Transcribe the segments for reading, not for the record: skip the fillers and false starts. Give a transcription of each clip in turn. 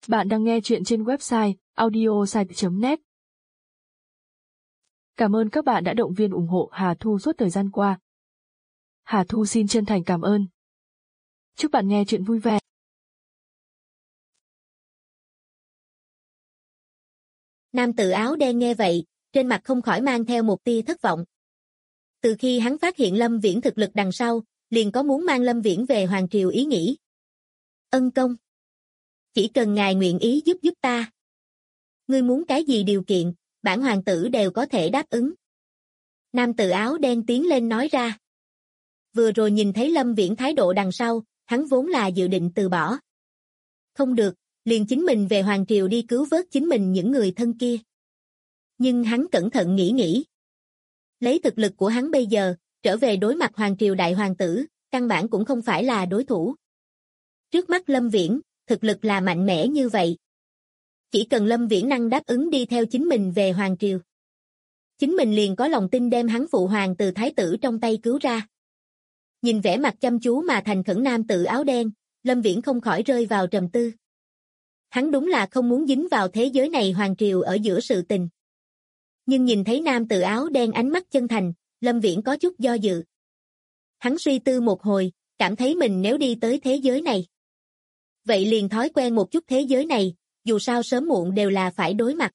Bạn đang nghe chuyện trên website audiosite.net. Cảm ơn các bạn đã động viên ủng hộ Hà Thu suốt thời gian qua. Hà Thu xin chân thành cảm ơn. Chúc bạn nghe chuyện vui vẻ. Nam tử áo đen nghe vậy, trên mặt không khỏi mang theo một tia thất vọng. Từ khi hắn phát hiện Lâm Viễn thực lực đằng sau, liền có muốn mang Lâm Viễn về Hoàng Triều ý nghĩ. Ân công. Chỉ cần ngài nguyện ý giúp ta. Ngươi muốn cái gì điều kiện, bản hoàng tử đều có thể đáp ứng. Nam tử áo đen tiến lên nói ra. Vừa rồi nhìn thấy Lâm Viễn thái độ đằng sau, hắn vốn là dự định từ bỏ. Không được, liền chính mình về Hoàng Triều đi cứu vớt chính mình những người thân kia. Nhưng hắn cẩn thận nghĩ. Lấy thực lực của hắn bây giờ, trở về đối mặt Hoàng Triều đại hoàng tử, căn bản cũng không phải là đối thủ. Trước mắt Lâm Viễn, thực lực là mạnh mẽ như vậy. Chỉ cần Lâm Viễn năng đáp ứng đi theo chính mình về Hoàng Triều. Chính mình liền có lòng tin đem hắn phụ hoàng từ thái tử trong tay cứu ra. Nhìn vẻ mặt chăm chú mà thành khẩn nam tử áo đen, Lâm Viễn không khỏi rơi vào trầm tư. Hắn đúng là không muốn dính vào thế giới này Hoàng Triều ở giữa sự tình. Nhưng nhìn thấy nam tử áo đen ánh mắt chân thành, Lâm Viễn có chút do dự. Hắn suy tư một hồi, cảm thấy mình nếu đi tới thế giới này. Vậy liền thói quen một chút thế giới này, dù sao sớm muộn đều là phải đối mặt.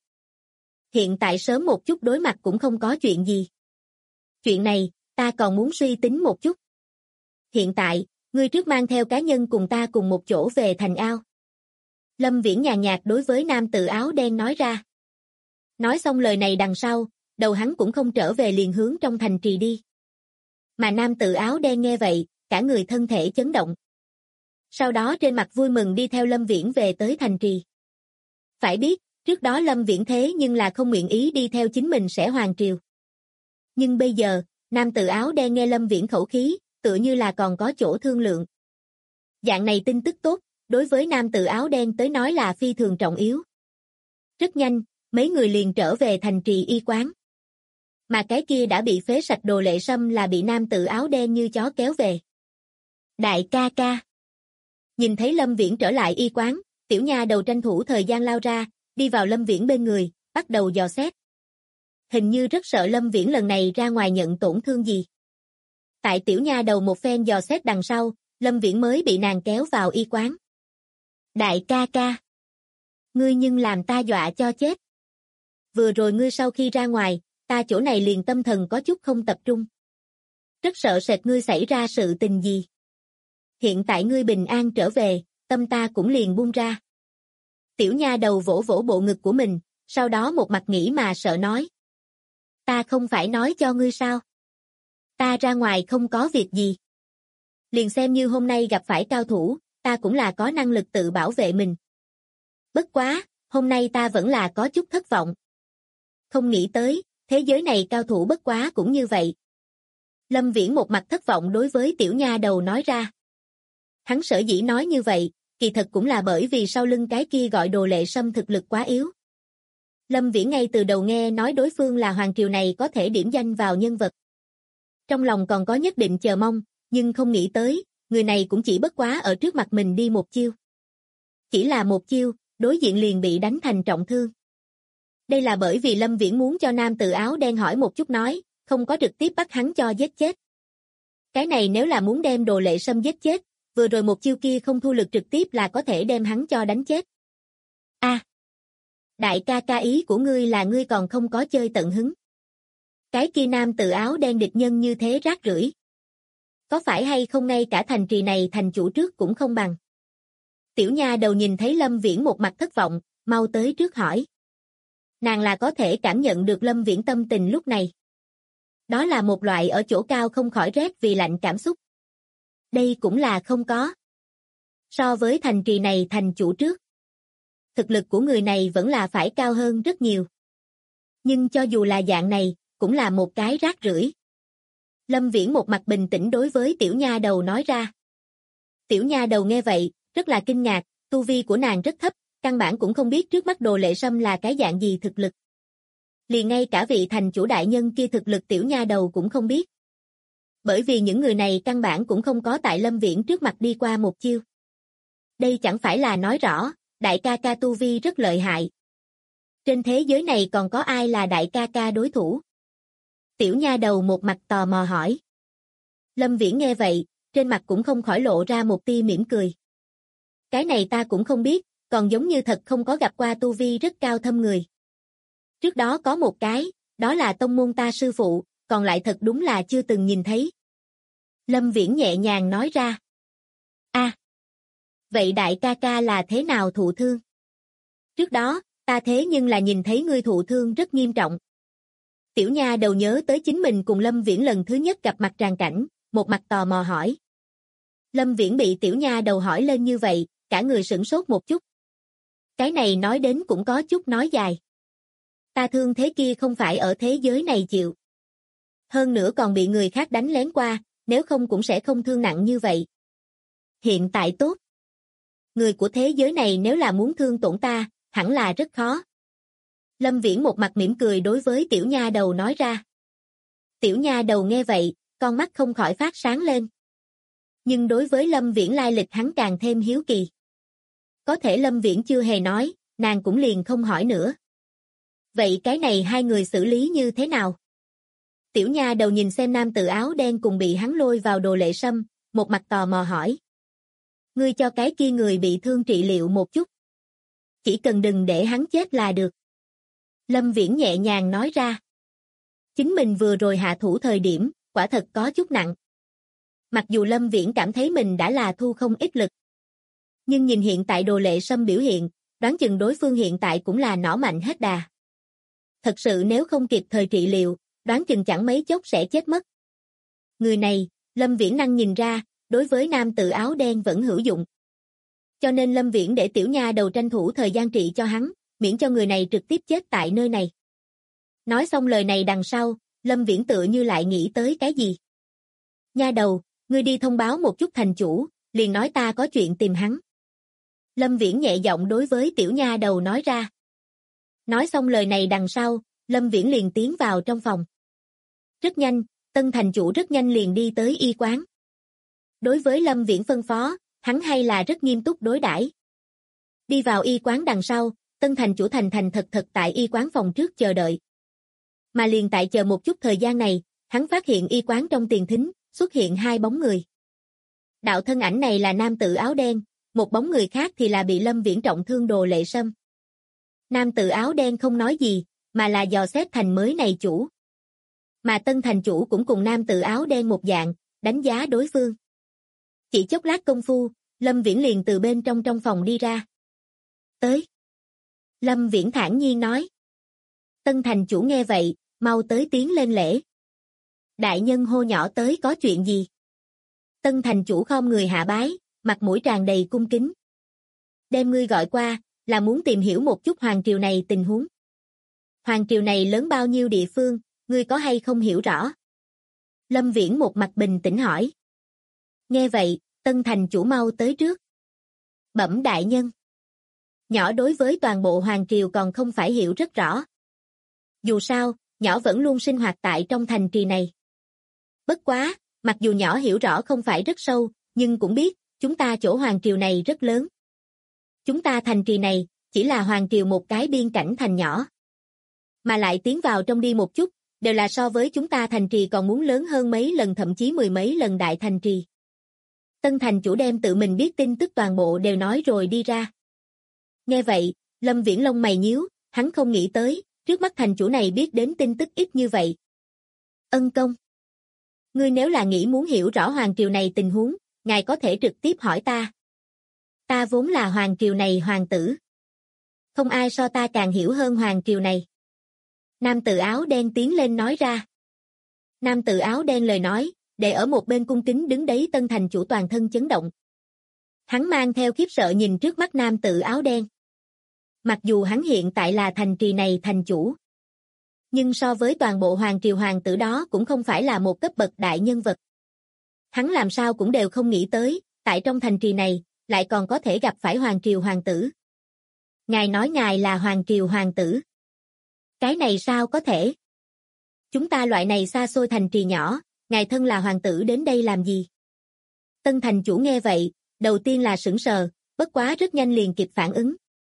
Hiện tại sớm một chút đối mặt cũng không có chuyện gì. Chuyện này, ta còn muốn suy tính một chút. Hiện tại, ngươi trước mang theo cá nhân cùng ta cùng một chỗ về thành ao. Lâm Viễn nhàn nhạt đối với nam tử áo đen nói ra. Nói xong lời này đằng sau, đầu hắn cũng không trở về liền hướng trong thành trì đi. Mà nam tử áo đen nghe vậy, cả người thân thể chấn động. Sau đó trên mặt vui mừng đi theo Lâm Viễn về tới thành trì. Phải biết, trước đó Lâm Viễn thế nhưng là không nguyện ý đi theo chính mình sẽ Hoàng Triều. Nhưng bây giờ, nam tử áo đen nghe Lâm Viễn khẩu khí, tựa như là còn có chỗ thương lượng. Dạng này tin tức tốt, đối với nam tử áo đen tới nói là phi thường trọng yếu. Rất nhanh, mấy người liền trở về thành trì y quán. Mà cái kia đã bị phế sạch Đồ Lệ Sâm là bị nam tử áo đen như chó kéo về. Đại ca ca. Nhìn thấy Lâm Viễn trở lại y quán, tiểu nha đầu tranh thủ thời gian lao ra, đi vào Lâm Viễn bên người, bắt đầu dò xét. Hình như rất sợ Lâm Viễn lần này ra ngoài nhận tổn thương gì. Tại tiểu nha đầu một phen dò xét đằng sau, Lâm Viễn mới bị nàng kéo vào y quán. Đại ca ca. Ngươi nhưng làm ta dọa cho chết. Vừa rồi ngươi sau khi ra ngoài, ta chỗ này liền tâm thần có chút không tập trung. Rất sợ sệt ngươi xảy ra sự tình gì. Hiện tại ngươi bình an trở về, tâm ta cũng liền buông ra. Tiểu nha đầu vỗ vỗ bộ ngực của mình, sau đó một mặt nghĩ mà sợ nói. Ta không phải nói cho ngươi sao? Ta ra ngoài không có việc gì. Liền xem như hôm nay gặp phải cao thủ, ta cũng là có năng lực tự bảo vệ mình. Bất quá, hôm nay ta vẫn là có chút thất vọng. Không nghĩ tới, thế giới này cao thủ bất quá cũng như vậy. Lâm Viễn một mặt thất vọng đối với tiểu nha đầu nói ra. Hắn sở dĩ nói như vậy, kỳ thật cũng là bởi vì sau lưng cái kia gọi Đồ Lệ Sâm thực lực quá yếu. Lâm Viễn ngay từ đầu nghe nói đối phương là Hoàng Triều này có thể điểm danh vào nhân vật. Trong lòng còn có nhất định chờ mong, nhưng không nghĩ tới, người này cũng chỉ bất quá ở trước mặt mình đi một chiêu. Chỉ là một chiêu, đối diện liền bị đánh thành trọng thương. Đây là bởi vì Lâm Viễn muốn cho nam tử áo đen hỏi một chút nói, không có trực tiếp bắt hắn cho giết chết. Cái này nếu là muốn đem Đồ Lệ Sâm giết chết, vừa rồi một chiêu kia không thu lực trực tiếp là có thể đem hắn cho đánh chết. Đại ca ca ý của ngươi là ngươi còn không có chơi tận hứng. Cái kia nam tử áo đen địch nhân như thế rác rưởi. Có phải hay không ngay cả thành trì này thành chủ trước cũng không bằng. Tiểu nha đầu nhìn thấy Lâm Viễn một mặt thất vọng, mau tới trước hỏi. Nàng là có thể cảm nhận được Lâm Viễn tâm tình lúc này. Đó là một loại ở chỗ cao không khỏi rét vì lạnh cảm xúc. Đây cũng là không có. So với thành trì này thành chủ trước, thực lực của người này vẫn là phải cao hơn rất nhiều. Nhưng cho dù là dạng này, cũng là một cái rác rưởi. Lâm Viễn một mặt bình tĩnh đối với tiểu nha đầu nói ra. Tiểu nha đầu nghe vậy, rất là kinh ngạc, tu vi của nàng rất thấp, căn bản cũng không biết trước mắt Đồ Lệ Sâm là cái dạng gì thực lực. Liền ngay cả vị thành chủ đại nhân kia thực lực tiểu nha đầu cũng không biết. Bởi vì những người này căn bản cũng không có tại Lâm Viễn trước mặt đi qua một chiêu. Đây chẳng phải là nói rõ, đại ca ca tu vi rất lợi hại. Trên thế giới này còn có ai là đại ca ca đối thủ? Tiểu nha đầu một mặt tò mò hỏi. Lâm Viễn nghe vậy, trên mặt cũng không khỏi lộ ra một tia mỉm cười. Cái này ta cũng không biết, còn giống như thật không có gặp qua tu vi rất cao thâm người. Trước đó có một cái, đó là tông môn ta sư phụ, còn lại thật đúng là chưa từng nhìn thấy. Lâm Viễn nhẹ nhàng nói ra. Vậy đại ca ca là thế nào thụ thương? Trước đó, ta thế nhưng là nhìn thấy ngươi thụ thương rất nghiêm trọng. Tiểu nha đầu nhớ tới chính mình cùng Lâm Viễn lần thứ nhất gặp mặt tràng cảnh, một mặt tò mò hỏi. Lâm Viễn bị tiểu nha đầu hỏi lên như vậy, cả người sửng sốt một chút. Cái này nói đến cũng có chút nói dài. Ta thương thế kia không phải ở thế giới này chịu. Hơn nữa còn bị người khác đánh lén qua, nếu không cũng sẽ không thương nặng như vậy. Hiện tại tốt. Người của thế giới này nếu là muốn thương tổn ta, hẳn là rất khó. Lâm Viễn một mặt mỉm cười đối với tiểu nha đầu nói ra. Tiểu nha đầu nghe vậy, con mắt không khỏi phát sáng lên. Nhưng đối với Lâm Viễn lai lịch hắn càng thêm hiếu kỳ. Có thể Lâm Viễn chưa hề nói, nàng cũng liền không hỏi nữa. Vậy cái này hai người xử lý như thế nào? Tiểu nha đầu nhìn xem nam tử áo đen cùng bị hắn lôi vào Đồ Lệ Sâm, một mặt tò mò hỏi. Ngươi cho cái kia người bị thương trị liệu một chút. Chỉ cần đừng để hắn chết là được. Lâm Viễn nhẹ nhàng nói ra. Chính mình vừa rồi hạ thủ thời điểm, quả thật có chút nặng. Mặc dù Lâm Viễn cảm thấy mình đã là thu không ít lực. Nhưng nhìn hiện tại Đồ Lệ Sâm biểu hiện, đoán chừng đối phương hiện tại cũng là nỏ mạnh hết đà. Thật sự nếu không kịp thời trị liệu, đoán chừng chẳng mấy chốc sẽ chết mất. Người này, Lâm Viễn năng nhìn ra, đối với nam tử áo đen vẫn hữu dụng. Cho nên Lâm Viễn để tiểu nha đầu tranh thủ thời gian trị cho hắn, miễn cho người này trực tiếp chết tại nơi này. Nói xong lời này đằng sau, Lâm Viễn tựa như lại nghĩ tới cái gì. Nha đầu, ngươi đi thông báo một chút thành chủ, liền nói ta có chuyện tìm hắn. Lâm Viễn nhẹ giọng đối với tiểu nha đầu nói ra. Nói xong lời này đằng sau, Lâm Viễn liền tiến vào trong phòng. Rất nhanh, tân thành chủ rất nhanh liền đi tới y quán. Đối với Lâm Viễn phân phó, hắn hay là rất nghiêm túc đối đãi. Đi vào y quán đằng sau, tân thành chủ thành thật tại y quán phòng trước chờ đợi. Mà liền tại chờ một chút thời gian này, hắn phát hiện y quán trong tiền thính, xuất hiện hai bóng người. Đạo thân ảnh này là nam tử áo đen, một bóng người khác thì là bị Lâm Viễn trọng thương Đồ Lệ Sâm. Nam tử áo đen không nói gì, mà là dò xét thành mới này chủ. Mà tân thành chủ cũng cùng nam tử áo đen một dạng, đánh giá đối phương. Chỉ chốc lát công phu, Lâm Viễn liền từ bên trong phòng đi ra. Tới. Lâm Viễn thản nhiên nói. Tân thành chủ nghe vậy, mau tới tiến lên lễ. Đại nhân hô nhỏ tới có chuyện gì? Tân thành chủ khom người hạ bái, mặt mũi tràn đầy cung kính. Đem ngươi gọi qua, là muốn tìm hiểu một chút hoàng triều này tình huống. Hoàng triều này lớn bao nhiêu địa phương, ngươi có hay không hiểu rõ? Lâm Viễn một mặt bình tĩnh hỏi. Nghe vậy, tân thành chủ mau tới trước. Bẩm đại nhân. Nhỏ đối với toàn bộ hoàng triều còn không phải hiểu rất rõ. Dù sao, nhỏ vẫn luôn sinh hoạt tại trong thành trì này. Bất quá, mặc dù nhỏ hiểu rõ không phải rất sâu, nhưng cũng biết, chúng ta chỗ hoàng triều này rất lớn. Chúng ta thành trì này, chỉ là hoàng triều một cái biên cảnh thành nhỏ. Mà lại tiến vào trong đi một chút, đều là so với chúng ta thành trì còn muốn lớn hơn mấy lần thậm chí mười mấy lần đại thành trì. Tân thành chủ đem tự mình biết tin tức toàn bộ đều nói rồi đi ra. Nghe vậy, Lâm Viễn lông mày nhíu, hắn không nghĩ tới, trước mắt thành chủ này biết đến tin tức ít như vậy. Ân công. Ngươi nếu là nghĩ muốn hiểu rõ hoàng triều này tình huống, ngài có thể trực tiếp hỏi ta. Ta vốn là hoàng triều này hoàng tử. Không ai so ta càng hiểu hơn hoàng triều này. Nam tử áo đen tiến lên nói ra. Nam tử áo đen lời nói, để ở một bên cung kính đứng đấy tân thành chủ toàn thân chấn động. Hắn mang theo khiếp sợ nhìn trước mắt nam tử áo đen. Mặc dù hắn hiện tại là thành trì này thành chủ. Nhưng so với toàn bộ hoàng triều hoàng tử đó cũng không phải là một cấp bậc đại nhân vật. Hắn làm sao cũng đều không nghĩ tới, tại trong thành trì này, lại còn có thể gặp phải hoàng triều hoàng tử. Ngài nói ngài là hoàng triều hoàng tử. Cái này sao có thể? Chúng ta loại này xa xôi thành trì nhỏ, ngài thân là hoàng tử đến đây làm gì? Tân thành chủ nghe vậy, đầu tiên là sửng sờ, bất quá rất nhanh liền kịp phản ứng.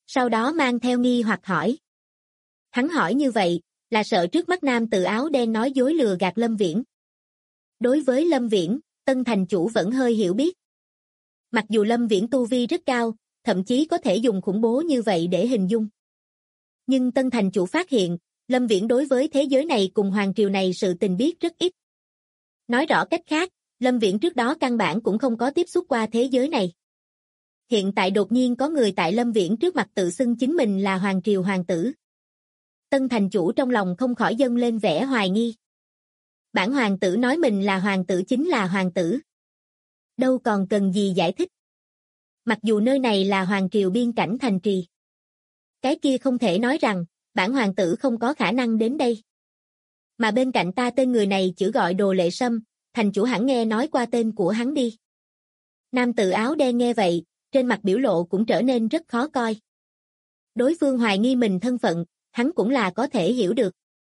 Sau đó mang theo nghi hoặc hỏi. Hắn hỏi như vậy, là sợ trước mắt nam tử áo đen nói dối lừa gạt Lâm Viễn. Đối với Lâm Viễn, Tân thành chủ vẫn hơi hiểu biết. Mặc dù Lâm Viễn tu vi rất cao, thậm chí có thể dùng khủng bố như vậy để hình dung. Nhưng Tân thành chủ phát hiện, Lâm Viễn đối với thế giới này cùng hoàng triều này sự tình biết rất ít. Nói rõ cách khác, Lâm Viễn trước đó căn bản cũng không có tiếp xúc qua thế giới này. Hiện tại đột nhiên có người tại Lâm Viễn trước mặt tự xưng chính mình là hoàng triều hoàng tử. Tân thành chủ trong lòng không khỏi dâng lên vẻ hoài nghi. Bản hoàng tử nói mình là hoàng tử chính là hoàng tử. Đâu còn cần gì giải thích. Mặc dù nơi này là hoàng triều biên cảnh thành trì. Cái kia không thể nói rằng, bản hoàng tử không có khả năng đến đây. Mà bên cạnh ta tên người này chữ gọi Đồ Lệ Sâm, thành chủ hẳn nghe nói qua tên của hắn đi. Nam tử áo đen nghe vậy, trên mặt biểu lộ cũng trở nên rất khó coi. Đối phương hoài nghi mình thân phận, hắn cũng là có thể hiểu được.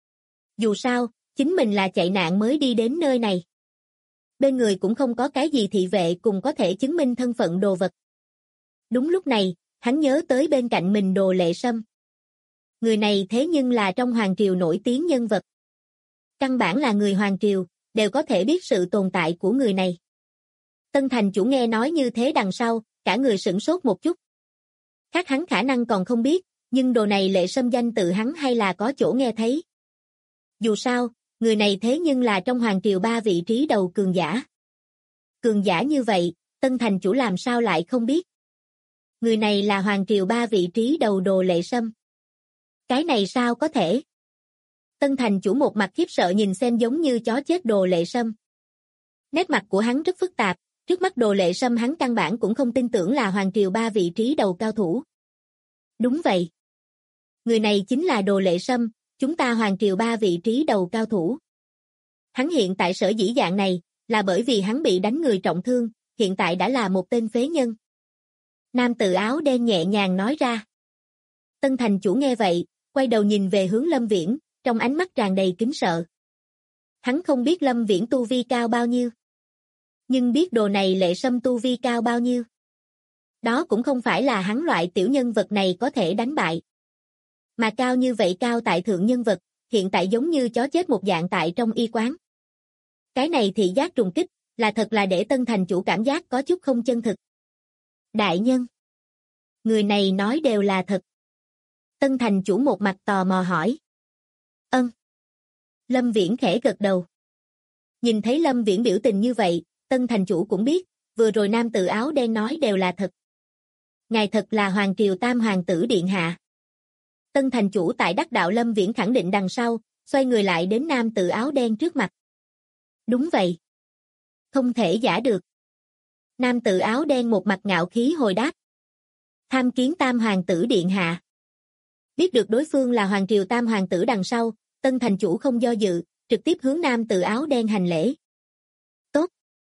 Dù sao, chính mình là chạy nạn mới đi đến nơi này. Bên người cũng không có cái gì thị vệ cùng có thể chứng minh thân phận đồ vật. Đúng lúc này, hắn nhớ tới bên cạnh mình Đồ Lệ Sâm. Người này thế nhưng là trong hoàng triều nổi tiếng nhân vật. Căn bản là người hoàng triều, đều có thể biết sự tồn tại của người này. Tân thành chủ nghe nói như thế đằng sau, cả người sửng sốt một chút. Khác hắn khả năng còn không biết, nhưng Đồ này Lệ Sâm danh tự hắn hay là có chỗ nghe thấy. Dù sao, người này thế nhưng là trong hoàng triều 3 vị trí đầu cường giả. Cường giả như vậy, Tân thành chủ làm sao lại không biết. Người này là hoàng triều 3 vị trí đầu Đồ Lệ Sâm. Cái này sao có thể? Tân thành chủ một mặt khiếp sợ nhìn xem giống như chó chết Đồ Lệ Sâm. Nét mặt của hắn rất phức tạp, trước mắt Đồ Lệ Sâm hắn căn bản cũng không tin tưởng là hoàng triều 3 vị trí đầu cao thủ. Đúng vậy. Người này chính là Đồ Lệ Sâm, chúng ta hoàng triều 3 vị trí đầu cao thủ. Hắn hiện tại sở dĩ dạng này, là bởi vì hắn bị đánh người trọng thương, hiện tại đã là một tên phế nhân. Nam tử áo đen nhẹ nhàng nói ra. Tân thành chủ nghe vậy, quay đầu nhìn về hướng Lâm Viễn, trong ánh mắt tràn đầy kính sợ. Hắn không biết Lâm Viễn tu vi cao bao nhiêu. Nhưng biết Đồ này Lệ Sâm tu vi cao bao nhiêu. Đó cũng không phải là hắn loại tiểu nhân vật này có thể đánh bại. Mà cao như vậy cao tại thượng nhân vật, hiện tại giống như chó chết một dạng tại trong y quán. Cái này thị giác trùng kích, là thật là để Tân thành chủ cảm giác có chút không chân thực. Đại nhân. Người này nói đều là thật. Tân thành chủ một mặt tò mò hỏi. Ân. Lâm Viễn khẽ gật đầu. Nhìn thấy Lâm Viễn biểu tình như vậy, Tân thành chủ cũng biết, vừa rồi nam tử áo đen nói đều là thật. Ngài thật là hoàng triều tam hoàng tử điện hạ. Tân thành chủ tại đắc đạo Lâm Viễn khẳng định đằng sau, xoay người lại đến nam tử áo đen trước mặt. Đúng vậy. Không thể giả được. Nam tử áo đen một mặt ngạo khí hồi đáp. Tham kiến tam hoàng tử điện hạ. Biết được đối phương là hoàng triều tam hoàng tử đằng sau, Tân thành chủ không do dự, trực tiếp hướng nam tử áo đen hành lễ. Tốt.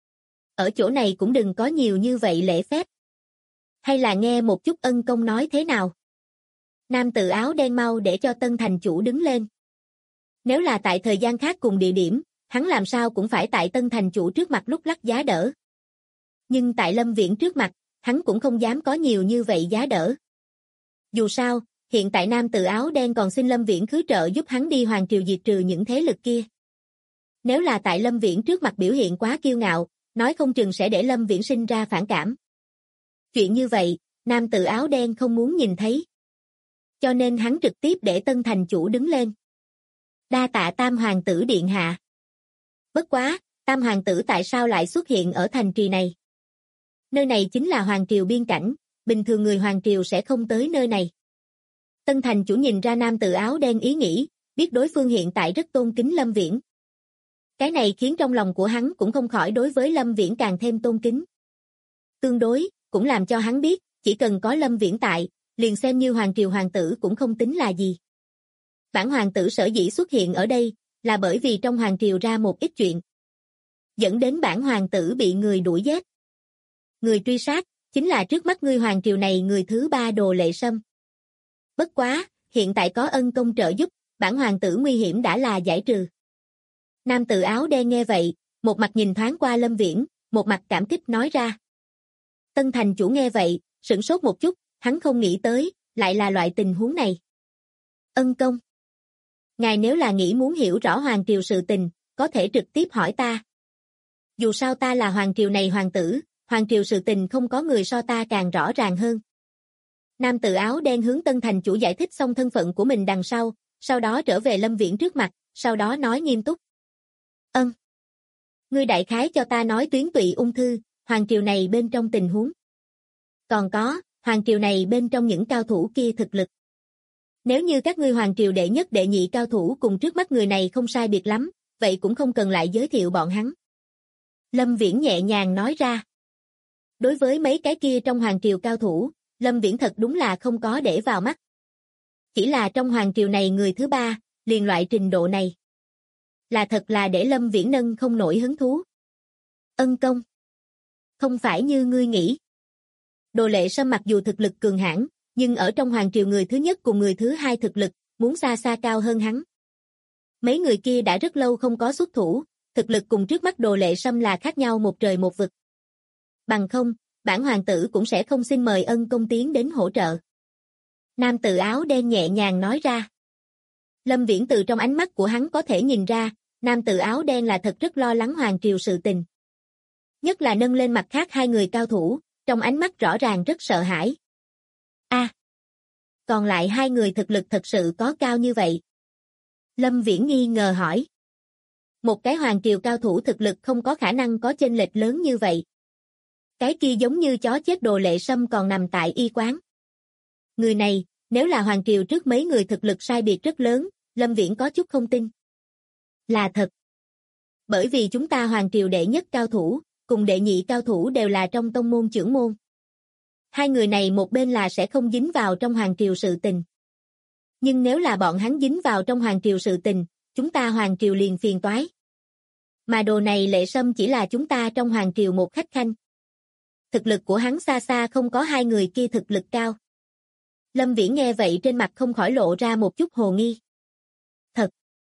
Ở chỗ này cũng đừng có nhiều như vậy lễ phép. Hay là nghe một chút ân công nói thế nào? Nam tử áo đen mau để cho Tân thành chủ đứng lên. Nếu là tại thời gian khác cùng địa điểm, hắn làm sao cũng phải tại Tân thành chủ trước mặt lúc lắc giá đỡ. Nhưng tại Lâm Viễn trước mặt, hắn cũng không dám có nhiều như vậy giá đỡ. Dù sao, hiện tại nam tử áo đen còn xin Lâm Viễn khứ trợ giúp hắn đi hoàng triều diệt trừ những thế lực kia. Nếu là tại Lâm Viễn trước mặt biểu hiện quá kiêu ngạo, nói không chừng sẽ để Lâm Viễn sinh ra phản cảm. Chuyện như vậy, nam tử áo đen không muốn nhìn thấy. Cho nên hắn trực tiếp để Tân thành chủ đứng lên. Đa tạ tam hoàng tử điện hạ. Bất quá, tam hoàng tử tại sao lại xuất hiện ở thành trì này? Nơi này chính là hoàng triều biên cảnh, bình thường người hoàng triều sẽ không tới nơi này. Tân thành chủ nhìn ra nam tử áo đen ý nghĩ, biết đối phương hiện tại rất tôn kính Lâm Viễn. Cái này khiến trong lòng của hắn cũng không khỏi đối với Lâm Viễn càng thêm tôn kính. Tương đối, cũng làm cho hắn biết, chỉ cần có Lâm Viễn tại, liền xem như hoàng triều hoàng tử cũng không tính là gì. Bản hoàng tử sở dĩ xuất hiện ở đây, là bởi vì trong hoàng triều ra một ít chuyện. Dẫn đến bản hoàng tử bị người đuổi giết. Người truy sát, chính là trước mắt ngươi hoàng triều này người thứ 3 Đồ Lệ Sâm. Bất quá, hiện tại có ân công trợ giúp, bản hoàng tử nguy hiểm đã là giải trừ. Nam tử áo đen nghe vậy, một mặt nhìn thoáng qua Lâm Viễn, một mặt cảm kích nói ra. Tân thành chủ nghe vậy, sửng sốt một chút, hắn không nghĩ tới, lại là loại tình huống này. Ân công. Ngài nếu là nghĩ muốn hiểu rõ hoàng triều sự tình, có thể trực tiếp hỏi ta. Dù sao ta là hoàng triều này hoàng tử, hoàng triều sự tình không có người so ta càng rõ ràng hơn. Nam tử áo đen hướng Tân thành chủ giải thích xong thân phận của mình đằng sau đó trở về Lâm Viễn trước mặt, sau đó nói nghiêm túc. Ngươi đại khái cho ta nói tuyến tụy ung thư, hoàng triều này bên trong tình huống. Còn có, hoàng triều này bên trong những cao thủ kia thực lực. Nếu như các ngươi hoàng triều đệ nhất đệ nhị cao thủ cùng trước mắt người này không sai biệt lắm, vậy cũng không cần lại giới thiệu bọn hắn. Lâm Viễn nhẹ nhàng nói ra. Đối với mấy cái kia trong hoàng triều cao thủ, Lâm Viễn thật đúng là không có để vào mắt. Chỉ là trong hoàng triều này người thứ ba, liền loại trình độ này. Là thật là để Lâm Viễn nâng không nổi hứng thú. Ân công. Không phải như ngươi nghĩ. Đồ Lệ Sâm mặc dù thực lực cường hãn, nhưng ở trong hoàng triều người thứ nhất cùng người thứ hai thực lực, muốn xa xa cao hơn hắn. Mấy người kia đã rất lâu không có xuất thủ, thực lực cùng trước mắt Đồ Lệ Sâm là khác nhau một trời một vực. Bằng không, bản hoàng tử cũng sẽ không xin mời Ân công tiến đến hỗ trợ. Nam tử áo đen nhẹ nhàng nói ra. Lâm Viễn từ trong ánh mắt của hắn có thể nhìn ra, nam tử áo đen là thật rất lo lắng hoàng triều sự tình. Nhất là nâng lên mặt khác hai người cao thủ, trong ánh mắt rõ ràng rất sợ hãi. Còn lại hai người thực lực thật sự có cao như vậy? Lâm Viễn nghi ngờ hỏi. Một cái hoàng triều cao thủ thực lực không có khả năng có chênh lệch lớn như vậy. Cái kia giống như chó chết Đồ Lệ Sâm còn nằm tại y quán. Người này, nếu là hoàng triều trước mấy người thực lực sai biệt rất lớn, Lâm Viễn có chút không tin. Là thật. Bởi vì chúng ta hoàng triều đệ nhất cao thủ, cùng đệ nhị cao thủ đều là trong tông môn trưởng môn. Hai người này một bên là sẽ không dính vào trong hoàng triều sự tình. Nhưng nếu là bọn hắn dính vào trong hoàng triều sự tình, chúng ta hoàng triều liền phiền toái. Mà Đồ này Lệ Sâm chỉ là chúng ta trong hoàng triều một khách khanh. Thực lực của hắn xa xa không có hai người kia thực lực cao. Lâm Viễn nghe vậy trên mặt không khỏi lộ ra một chút hồ nghi. Thật.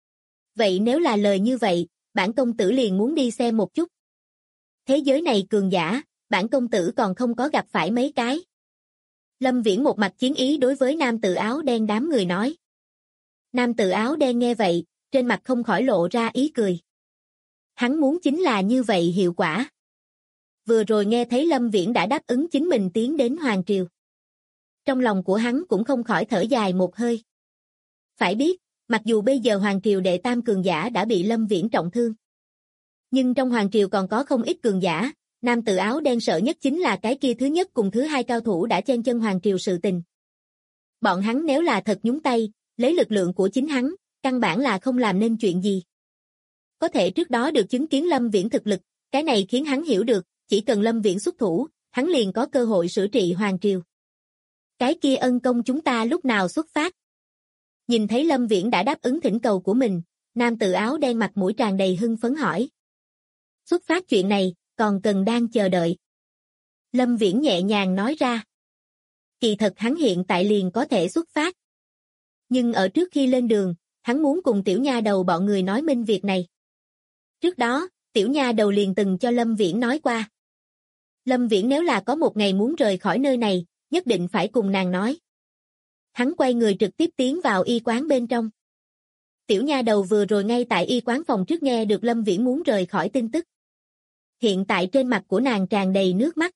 Vậy nếu là lời như vậy, bản công tử liền muốn đi xem một chút. Thế giới này cường giả, bản công tử còn không có gặp phải mấy cái. Lâm Viễn một mặt chiến ý đối với nam tử áo đen đám người nói. Nam tử áo đen nghe vậy, trên mặt không khỏi lộ ra ý cười. Hắn muốn chính là như vậy hiệu quả. Vừa rồi nghe thấy Lâm Viễn đã đáp ứng chính mình tiến đến hoàng triều. Trong lòng của hắn cũng không khỏi thở dài một hơi. Phải biết, mặc dù bây giờ hoàng triều đệ tam cường giả đã bị Lâm Viễn trọng thương. Nhưng trong hoàng triều còn có không ít cường giả, nam tử áo đen sợ nhất chính là cái kia thứ nhất cùng thứ hai cao thủ đã chen chân hoàng triều sự tình. Bọn hắn nếu là thật nhúng tay, lấy lực lượng của chính hắn, căn bản là không làm nên chuyện gì. Có thể trước đó được chứng kiến Lâm Viễn thực lực, cái này khiến hắn hiểu được, chỉ cần Lâm Viễn xuất thủ, hắn liền có cơ hội sửa trị hoàng triều. Cái kia Ân công chúng ta lúc nào xuất phát? Nhìn thấy Lâm Viễn đã đáp ứng thỉnh cầu của mình, nam tử áo đen mặt mũi tràn đầy hưng phấn hỏi. Xuất phát chuyện này, còn cần đang chờ đợi. Lâm Viễn nhẹ nhàng nói ra. Kỳ thật hắn hiện tại liền có thể xuất phát. Nhưng ở trước khi lên đường, hắn muốn cùng tiểu nha đầu bọn người nói minh việc này. Trước đó, tiểu nha đầu liền từng cho Lâm Viễn nói qua. Lâm Viễn nếu là có một ngày muốn rời khỏi nơi này, nhất định phải cùng nàng nói. Hắn quay người trực tiếp tiến vào y quán bên trong. Tiểu nha đầu vừa rồi ngay tại y quán phòng trước nghe được Lâm Viễn muốn rời khỏi tin tức. Hiện tại trên mặt của nàng tràn đầy nước mắt.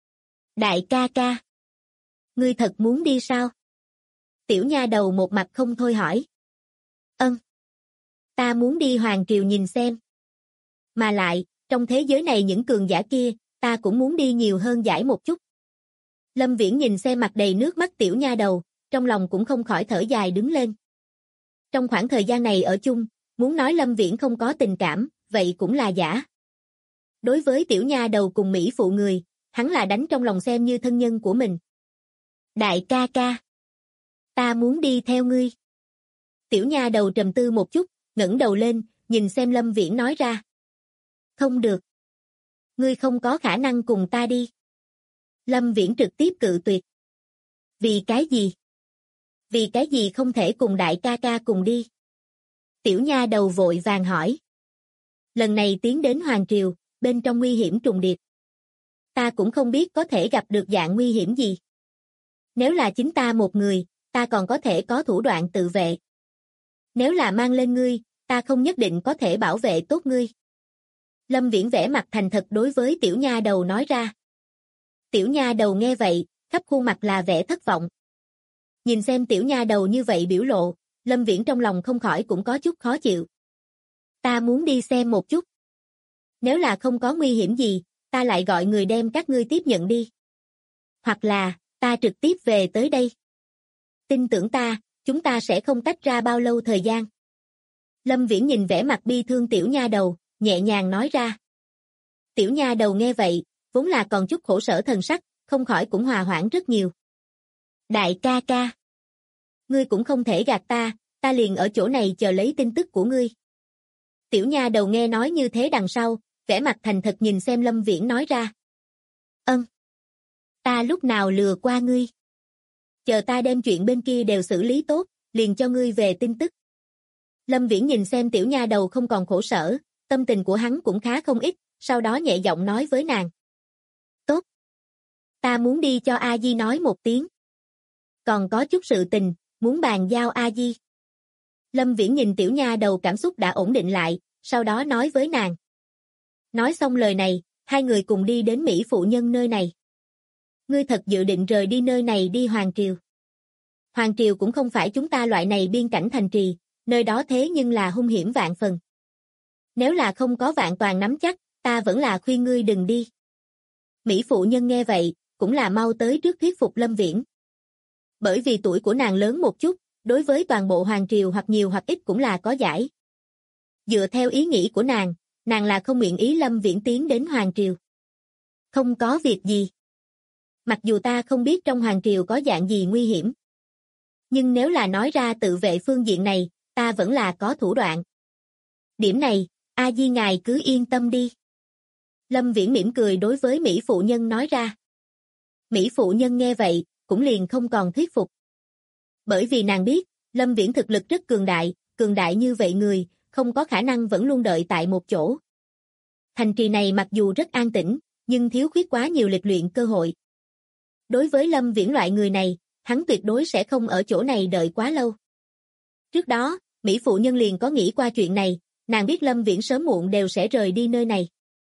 Đại ca ca. Ngươi thật muốn đi sao? Tiểu nha đầu một mặt không thôi hỏi. Ta muốn đi hoàng triều nhìn xem. Mà lại, trong thế giới này những cường giả kia, ta cũng muốn đi nhiều hơn giải một chút. Lâm Viễn nhìn xem mặt đầy nước mắt tiểu nha đầu, trong lòng cũng không khỏi thở dài đứng lên. Trong khoảng thời gian này ở chung, muốn nói Lâm Viễn không có tình cảm, vậy cũng là giả. Đối với tiểu nha đầu cùng Mỹ phụ người, hắn là đánh trong lòng xem như thân nhân của mình. Đại ca ca. Ta muốn đi theo ngươi. Tiểu nha đầu trầm tư một chút, ngẩng đầu lên, nhìn xem Lâm Viễn nói ra. Không được. Ngươi không có khả năng cùng ta đi. Lâm Viễn trực tiếp cự tuyệt. Vì cái gì? Vì cái gì không thể cùng đại ca ca cùng đi? Tiểu nha đầu vội vàng hỏi. Lần này tiến đến hoàng triều, bên trong nguy hiểm trùng điệp. Ta cũng không biết có thể gặp được dạng nguy hiểm gì. Nếu là chính ta một người, ta còn có thể có thủ đoạn tự vệ. Nếu là mang lên ngươi, ta không nhất định có thể bảo vệ tốt ngươi. Lâm Viễn vẻ mặt thành thật đối với tiểu nha đầu nói ra. Tiểu nha đầu nghe vậy, khắp khuôn mặt là vẻ thất vọng. Nhìn xem tiểu nha đầu như vậy biểu lộ, Lâm Viễn trong lòng không khỏi cũng có chút khó chịu. Ta muốn đi xem một chút. Nếu là không có nguy hiểm gì, ta lại gọi người đem các ngươi tiếp nhận đi. Hoặc là, ta trực tiếp về tới đây. Tin tưởng ta, chúng ta sẽ không tách ra bao lâu thời gian. Lâm Viễn nhìn vẻ mặt bi thương tiểu nha đầu, nhẹ nhàng nói ra. Tiểu nha đầu nghe vậy, vốn là còn chút khổ sở thần sắc, không khỏi cũng hòa hoãn rất nhiều. Đại ca ca. Ngươi cũng không thể gạt ta liền ở chỗ này chờ lấy tin tức của ngươi. Tiểu nha đầu nghe nói như thế đằng sau, vẻ mặt thành thật nhìn xem Lâm Viễn nói ra. Ta lúc nào lừa qua ngươi? Chờ ta đem chuyện bên kia đều xử lý tốt, liền cho ngươi về tin tức. Lâm Viễn nhìn xem tiểu nha đầu không còn khổ sở, tâm tình của hắn cũng khá không ít, sau đó nhẹ giọng nói với nàng. Tốt. Ta muốn đi cho A Di nói một tiếng. Còn có chút sự tình, muốn bàn giao A Di. Lâm Viễn nhìn tiểu nha đầu cảm xúc đã ổn định lại, sau đó nói với nàng. Nói xong lời này, hai người cùng đi đến Mỹ phụ nhân nơi này. Ngươi thật dự định rời đi nơi này đi Hoàng Triều. Hoàng Triều cũng không phải chúng ta loại này biên cảnh thành trì, nơi đó thế nhưng là hung hiểm vạn phần. Nếu là không có vạn toàn nắm chắc, ta vẫn là khuyên ngươi đừng đi. Mỹ phụ nhân nghe vậy, cũng là mau tới trước thuyết phục Lâm Viễn. Bởi vì tuổi của nàng lớn một chút, đối với toàn bộ Hoàng Triều hoặc nhiều hoặc ít cũng là có giải. Dựa theo ý nghĩ của nàng là không nguyện ý Lâm Viễn tiến đến Hoàng Triều. Không có việc gì. Mặc dù ta không biết trong Hoàng Triều có dạng gì nguy hiểm. Nhưng nếu là nói ra tự vệ phương diện này, ta vẫn là có thủ đoạn. Điểm này, A Di ngài cứ yên tâm đi. Lâm Viễn mỉm cười đối với Mỹ phụ nhân nói ra. Mỹ phụ nhân nghe vậy, cũng liền không còn thuyết phục. Bởi vì nàng biết, Lâm Viễn thực lực rất cường đại như vậy người, không có khả năng vẫn luôn đợi tại một chỗ. Thành trì này mặc dù rất an tĩnh, nhưng thiếu khuyết quá nhiều lịch luyện cơ hội. Đối với Lâm Viễn loại người này, hắn tuyệt đối sẽ không ở chỗ này đợi quá lâu. Trước đó, Mỹ phụ nhân liền có nghĩ qua chuyện này, nàng biết Lâm Viễn sớm muộn đều sẽ rời đi nơi này.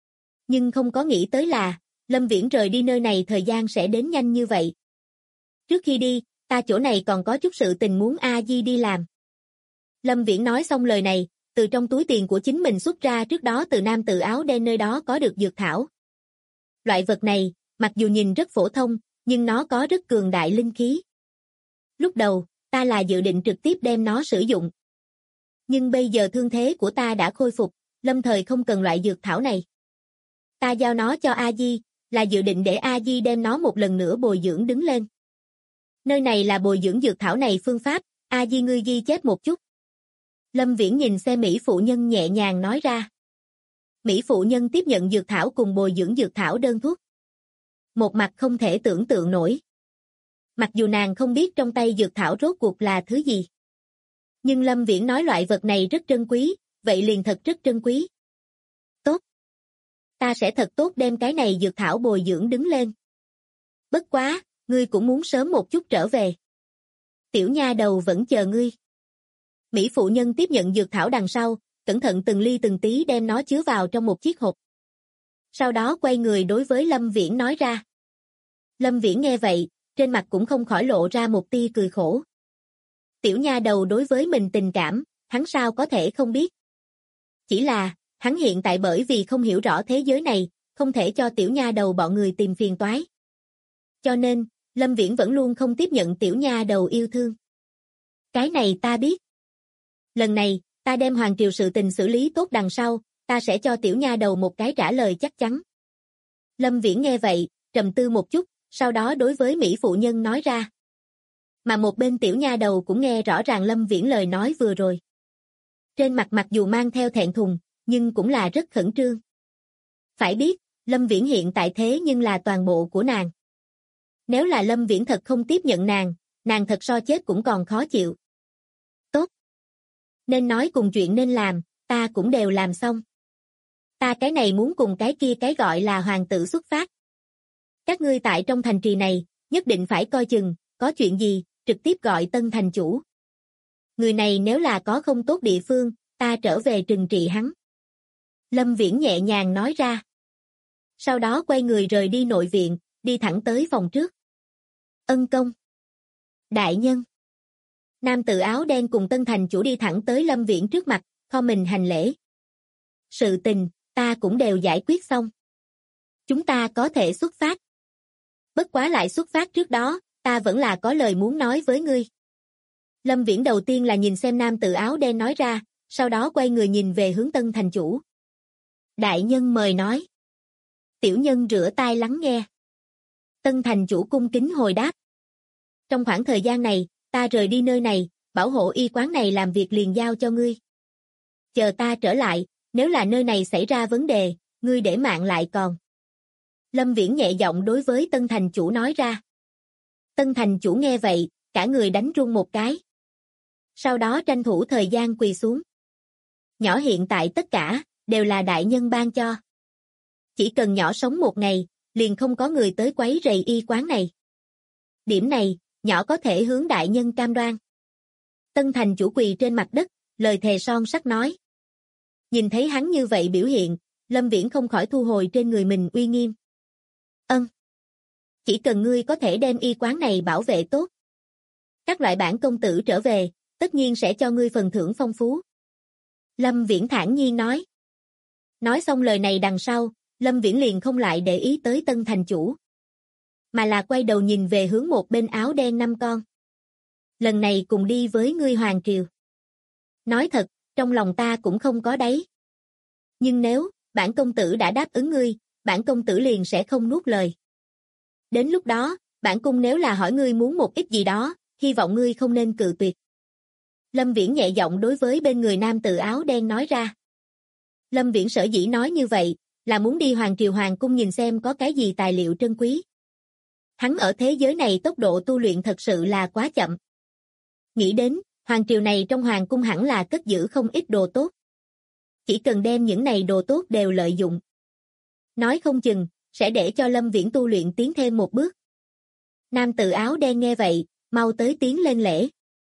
Nhưng không có nghĩ tới là, Lâm Viễn rời đi nơi này thời gian sẽ đến nhanh như vậy. Trước khi đi, ta chỗ này còn có chút sự tình muốn A Di đi làm. Lâm Viễn nói xong lời này, từ trong túi tiền của chính mình xuất ra trước đó từ nam tử áo đen nơi đó có được dược thảo. Loại vật này, mặc dù nhìn rất phổ thông, nhưng nó có rất cường đại linh khí. Lúc đầu, ta là dự định trực tiếp đem nó sử dụng. Nhưng bây giờ thương thế của ta đã khôi phục, lâm thời không cần loại dược thảo này. Ta giao nó cho A Di, là dự định để A Di đem nó một lần nữa bồi dưỡng đứng lên. Nơi này là bồi dưỡng dược thảo này phương pháp, A Di ngươi ghi chép một chút. Lâm Viễn nhìn xe Mỹ phụ nhân nhẹ nhàng nói ra. Mỹ phụ nhân tiếp nhận dược thảo cùng bồi dưỡng dược thảo đơn thuốc. Một mặt không thể tưởng tượng nổi. Mặc dù nàng không biết trong tay dược thảo rốt cuộc là thứ gì. Nhưng Lâm Viễn nói loại vật này rất trân quý, vậy liền thật rất trân quý. Tốt. Ta sẽ thật tốt đem cái này dược thảo bồi dưỡng đứng lên. Bất quá, ngươi cũng muốn sớm một chút trở về. Tiểu nha đầu vẫn chờ ngươi. Mỹ phụ nhân tiếp nhận dược thảo đằng sau, cẩn thận từng ly từng tí đem nó chứa vào trong một chiếc hộp. Sau đó quay người đối với Lâm Viễn nói ra. Lâm Viễn nghe vậy, trên mặt cũng không khỏi lộ ra một tia cười khổ. Tiểu nha đầu đối với mình tình cảm, hắn sao có thể không biết. Chỉ là, hắn hiện tại bởi vì không hiểu rõ thế giới này, không thể cho tiểu nha đầu bọn người tìm phiền toái. Cho nên, Lâm Viễn vẫn luôn không tiếp nhận tiểu nha đầu yêu thương. Cái này ta biết. Lần này, ta đem Hoàng Triều sự tình xử lý tốt đằng sau, ta sẽ cho tiểu nha đầu một cái trả lời chắc chắn. Lâm Viễn nghe vậy, trầm tư một chút, sau đó đối với Mỹ phụ nhân nói ra. Mà một bên tiểu nha đầu cũng nghe rõ ràng Lâm Viễn lời nói vừa rồi. Trên mặt mặc dù mang theo thẹn thùng, nhưng cũng là rất khẩn trương. Phải biết, Lâm Viễn hiện tại thế nhưng là toàn bộ của nàng. Nếu là Lâm Viễn thật không tiếp nhận nàng thật so chết cũng còn khó chịu. Tốt. Nên nói cùng chuyện nên làm, ta cũng đều làm xong. Ta cái này muốn cùng cái kia cái gọi là hoàng tử xuất phát. Các ngươi tại trong thành trì này, nhất định phải coi chừng, có chuyện gì, trực tiếp gọi Tân thành chủ. Người này nếu là có không tốt địa phương, ta trở về trừng trị hắn. Lâm Viễn nhẹ nhàng nói ra. Sau đó quay người rời đi nội viện, đi thẳng tới phòng trước. Ân công. Đại nhân. Nam tử áo đen cùng Tân thành chủ đi thẳng tới Lâm Viễn trước mặt, khom mình hành lễ. Sự tình, ta cũng đều giải quyết xong. Chúng ta có thể xuất phát. Bất quá lại xuất phát trước đó, ta vẫn là có lời muốn nói với ngươi. Lâm Viễn đầu tiên là nhìn xem nam tử áo đen nói ra, sau đó quay người nhìn về hướng Tân thành chủ. Đại nhân mời nói. Tiểu nhân rửa tai lắng nghe. Tân thành chủ cung kính hồi đáp. Trong khoảng thời gian này, ta rời đi nơi này, bảo hộ y quán này làm việc liền giao cho ngươi. Chờ ta trở lại, nếu là nơi này xảy ra vấn đề, ngươi để mạng lại còn. Lâm Viễn nhẹ giọng đối với Tân thành chủ nói ra. Tân thành chủ nghe vậy, cả người đánh run một cái. Sau đó tranh thủ thời gian quỳ xuống. Nhỏ hiện tại tất cả, đều là đại nhân ban cho. Chỉ cần nhỏ sống một ngày, liền không có người tới quấy rầy y quán này. Điểm này, nhỏ có thể hướng đại nhân cam đoan. Tân thành chủ quỳ trên mặt đất, lời thề son sắt nói. Nhìn thấy hắn như vậy biểu hiện, Lâm Viễn không khỏi thu hồi trên người mình uy nghiêm. Ân. Chỉ cần ngươi có thể đem y quán này bảo vệ tốt. Các loại bản công tử trở về, tất nhiên sẽ cho ngươi phần thưởng phong phú. Lâm Viễn thản nhiên nói. Nói xong lời này đằng sau, Lâm Viễn liền không lại để ý tới Tân thành chủ. Mà là quay đầu nhìn về hướng một bên áo đen 5 con. Lần này cùng đi với ngươi Hoàng Triều. Nói thật, trong lòng ta cũng không có đáy. Nhưng nếu, bản công tử đã đáp ứng ngươi, bản công tử liền sẽ không nuốt lời. Đến lúc đó, bản cung nếu là hỏi ngươi muốn một ít gì đó, hy vọng ngươi không nên cự tuyệt. Lâm Viễn nhẹ giọng đối với bên người nam tử áo đen nói ra. Lâm Viễn sở dĩ nói như vậy, là muốn đi Hoàng Triều Hoàng cung nhìn xem có cái gì tài liệu trân quý. Hắn ở thế giới này tốc độ tu luyện thật sự là quá chậm. Nghĩ đến, Hoàng Triều này trong Hoàng cung hẳn là cất giữ không ít đồ tốt. Chỉ cần đem những này đồ tốt đều lợi dụng. Nói không chừng, sẽ để cho Lâm Viễn tu luyện tiến thêm một bước. Nam tử áo đen nghe vậy, mau tới tiến lên lễ.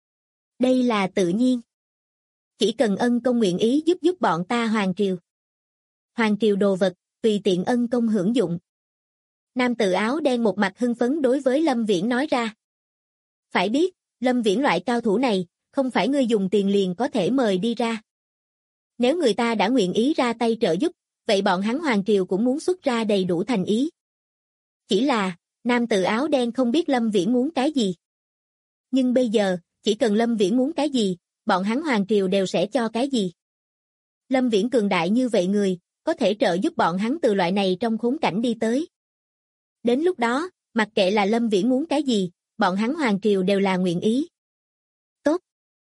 Đây là tự nhiên. Chỉ cần ân công nguyện ý giúp bọn ta Hoàng Triều. Hoàng Triều đồ vật, tùy tiện ân công hưởng dụng. Nam tử áo đen một mặt hưng phấn đối với Lâm Viễn nói ra. Phải biết, Lâm Viễn loại cao thủ này, không phải ngươi dùng tiền liền có thể mời đi ra. Nếu người ta đã nguyện ý ra tay trợ giúp, vậy bọn hắn Hoàng Triều cũng muốn xuất ra đầy đủ thành ý. Chỉ là, nam tử áo đen không biết Lâm Viễn muốn cái gì. Nhưng bây giờ, chỉ cần Lâm Viễn muốn cái gì, bọn hắn Hoàng Triều đều sẽ cho cái gì. Lâm Viễn cường đại như vậy người, có thể trợ giúp bọn hắn từ loại này trong khốn cảnh đi tới. Đến lúc đó, mặc kệ là Lâm Viễn muốn cái gì, bọn hắn Hoàng Triều đều là nguyện ý. Tốt.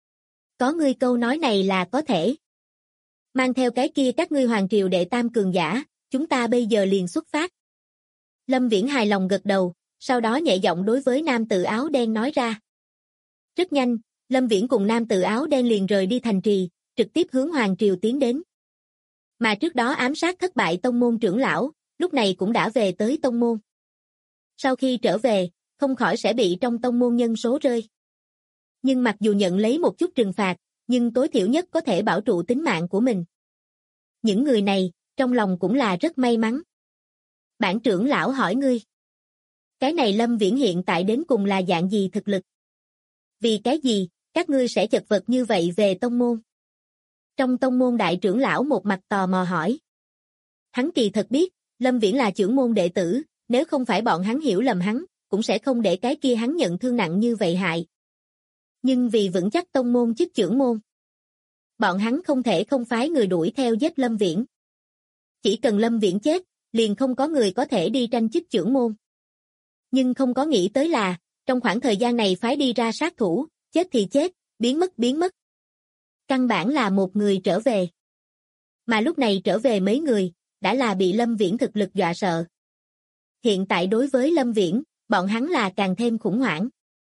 Có ngươi câu nói này là có thể. Mang theo cái kia các ngươi Hoàng Triều đệ tam cường giả, chúng ta bây giờ liền xuất phát. Lâm Viễn hài lòng gật đầu, sau đó nhẹ giọng đối với nam tử áo đen nói ra. Rất nhanh, Lâm Viễn cùng nam tử áo đen liền rời đi thành trì, trực tiếp hướng Hoàng Triều tiến đến. Mà trước đó ám sát thất bại tông môn trưởng lão, lúc này cũng đã về tới tông môn. Sau khi trở về, không khỏi sẽ bị trong tông môn nhân số rơi. Nhưng mặc dù nhận lấy một chút trừng phạt, nhưng tối thiểu nhất có thể bảo trụ tính mạng của mình. Những người này, trong lòng cũng là rất may mắn. Bản trưởng lão hỏi ngươi. Cái này Lâm Viễn hiện tại đến cùng là dạng gì thực lực? Vì cái gì, các ngươi sẽ chật vật như vậy về tông môn? Trong tông môn đại trưởng lão một mặt tò mò hỏi. Hắn kỳ thật biết, Lâm Viễn là trưởng môn đệ tử, nếu không phải bọn hắn hiểu lầm hắn, cũng sẽ không để cái kia hắn nhận thương nặng như vậy hại. Nhưng vì vững chắc tông môn chức trưởng môn, bọn hắn không thể không phái người đuổi theo giết Lâm Viễn. Chỉ cần Lâm Viễn chết, liền không có người có thể đi tranh chức trưởng môn. Nhưng không có nghĩ tới là, trong khoảng thời gian này phái đi ra sát thủ, chết thì chết, biến mất. Căn bản là một người trở về. Mà lúc này trở về mấy người, đã là bị Lâm Viễn thực lực dọa sợ. Hiện tại đối với Lâm Viễn, bọn hắn là càng thêm khủng hoảng.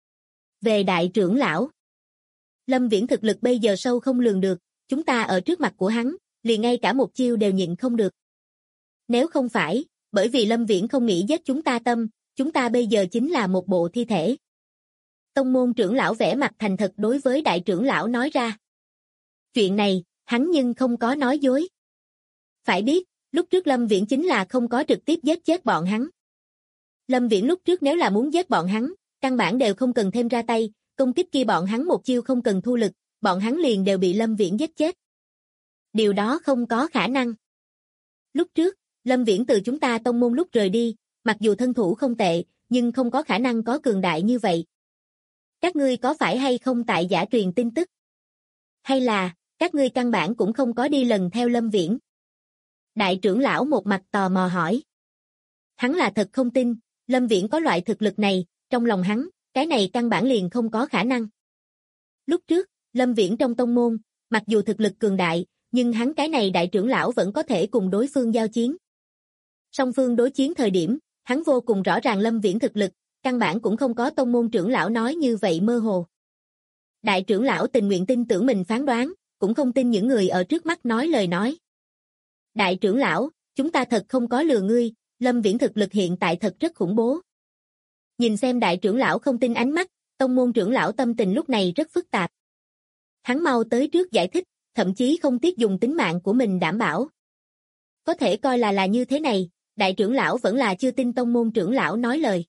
Về đại trưởng lão, Lâm Viễn thực lực bây giờ sâu không lường được, chúng ta ở trước mặt của hắn, liền ngay cả một chiêu đều nhịn không được. Nếu không phải, bởi vì Lâm Viễn không nghĩ giết chúng ta tâm, chúng ta bây giờ chính là một bộ thi thể. Tông môn trưởng lão vẻ mặt thành thật đối với đại trưởng lão nói ra. Chuyện này, hắn nhưng không có nói dối. Phải biết, lúc trước Lâm Viễn chính là không có trực tiếp giết chết bọn hắn. Lâm Viễn lúc trước nếu là muốn giết bọn hắn, căn bản đều không cần thêm ra tay, công kích kia bọn hắn một chiêu không cần thu lực, bọn hắn liền đều bị Lâm Viễn giết chết. Điều đó không có khả năng. Lúc trước, Lâm Viễn từ chúng ta tông môn lúc rời đi, mặc dù thân thủ không tệ, nhưng không có khả năng có cường đại như vậy. Các ngươi có phải hay không tại giả truyền tin tức? Hay là, các ngươi căn bản cũng không có đi lần theo Lâm Viễn? Đại trưởng lão một mặt tò mò hỏi. Hắn là thật không tin, Lâm Viễn có loại thực lực này, trong lòng hắn, cái này căn bản liền không có khả năng. Lúc trước, Lâm Viễn trong tông môn, mặc dù thực lực cường đại, nhưng hắn cái này đại trưởng lão vẫn có thể cùng đối phương giao chiến. Song phương đối chiến thời điểm, hắn vô cùng rõ ràng Lâm Viễn thực lực, căn bản cũng không có tông môn trưởng lão nói như vậy mơ hồ. Đại trưởng lão tình nguyện tin tưởng mình phán đoán, cũng không tin những người ở trước mắt nói lời nói. Đại trưởng lão, chúng ta thật không có lừa ngươi, Lâm Viễn thực lực hiện tại thật rất khủng bố. Nhìn xem đại trưởng lão không tin ánh mắt, tông môn trưởng lão tâm tình lúc này rất phức tạp. Hắn mau tới trước giải thích, thậm chí không tiếc dùng tính mạng của mình đảm bảo. Có thể coi là như thế này, đại trưởng lão vẫn là chưa tin tông môn trưởng lão nói lời.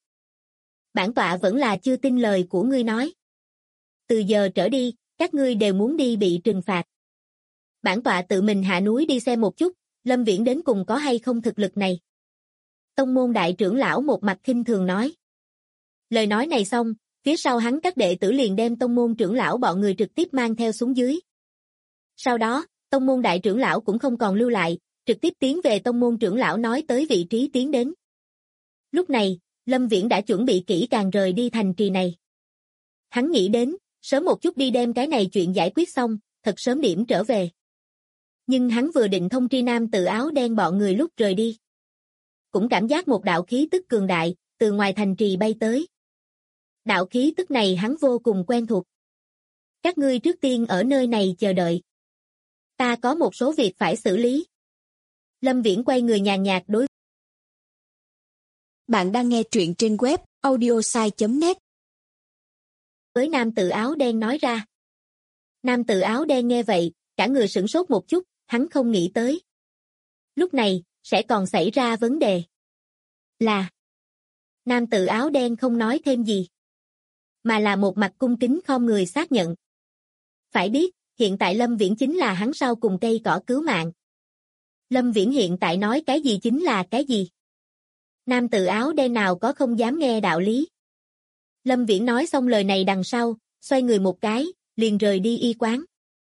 Bản tọa vẫn là chưa tin lời của ngươi nói. Từ giờ trở đi, các ngươi đều muốn đi bị trừng phạt. Bản tọa tự mình hạ núi đi xem một chút, Lâm Viễn đến cùng có hay không thực lực này. Tông môn đại trưởng lão một mặt khinh thường nói. Lời nói này xong, phía sau hắn các đệ tử liền đem tông môn trưởng lão bọn người trực tiếp mang theo xuống dưới. Sau đó, tông môn đại trưởng lão cũng không còn lưu lại, trực tiếp tiến về tông môn trưởng lão nói tới vị trí tiến đến. Lúc này, Lâm Viễn đã chuẩn bị kỹ càng rời đi thành trì này. Hắn nghĩ đến, sớm một chút đi đem cái này chuyện giải quyết xong, thật sớm điểm trở về. Nhưng hắn vừa định thông tri nam tự áo đen bọn người lúc rời đi. Cũng cảm giác một đạo khí tức cường đại, từ ngoài thành trì bay tới. Đạo khí tức này hắn vô cùng quen thuộc. Các ngươi trước tiên ở nơi này chờ đợi. Ta có một số việc phải xử lý. Lâm Viễn quay người nhàn nhạt đối. Bạn đang nghe truyện trên web audiosai.net. Với nam tự áo đen nói ra. Nam tự áo đen nghe vậy, cả người sửng sốt một chút, hắn không nghĩ tới. Lúc này, sẽ còn xảy ra vấn đề. Là. Nam tự áo đen không nói thêm gì. Mà là một mặt cung kính khom người xác nhận. Phải biết, hiện tại Lâm Viễn chính là hắn sau cùng cây cỏ cứu mạng. Lâm Viễn hiện tại nói cái gì chính là cái gì. Nam tự áo đen nào có không dám nghe đạo lý. Lâm Viễn nói xong lời này đằng sau, xoay người một cái, liền rời đi y quán.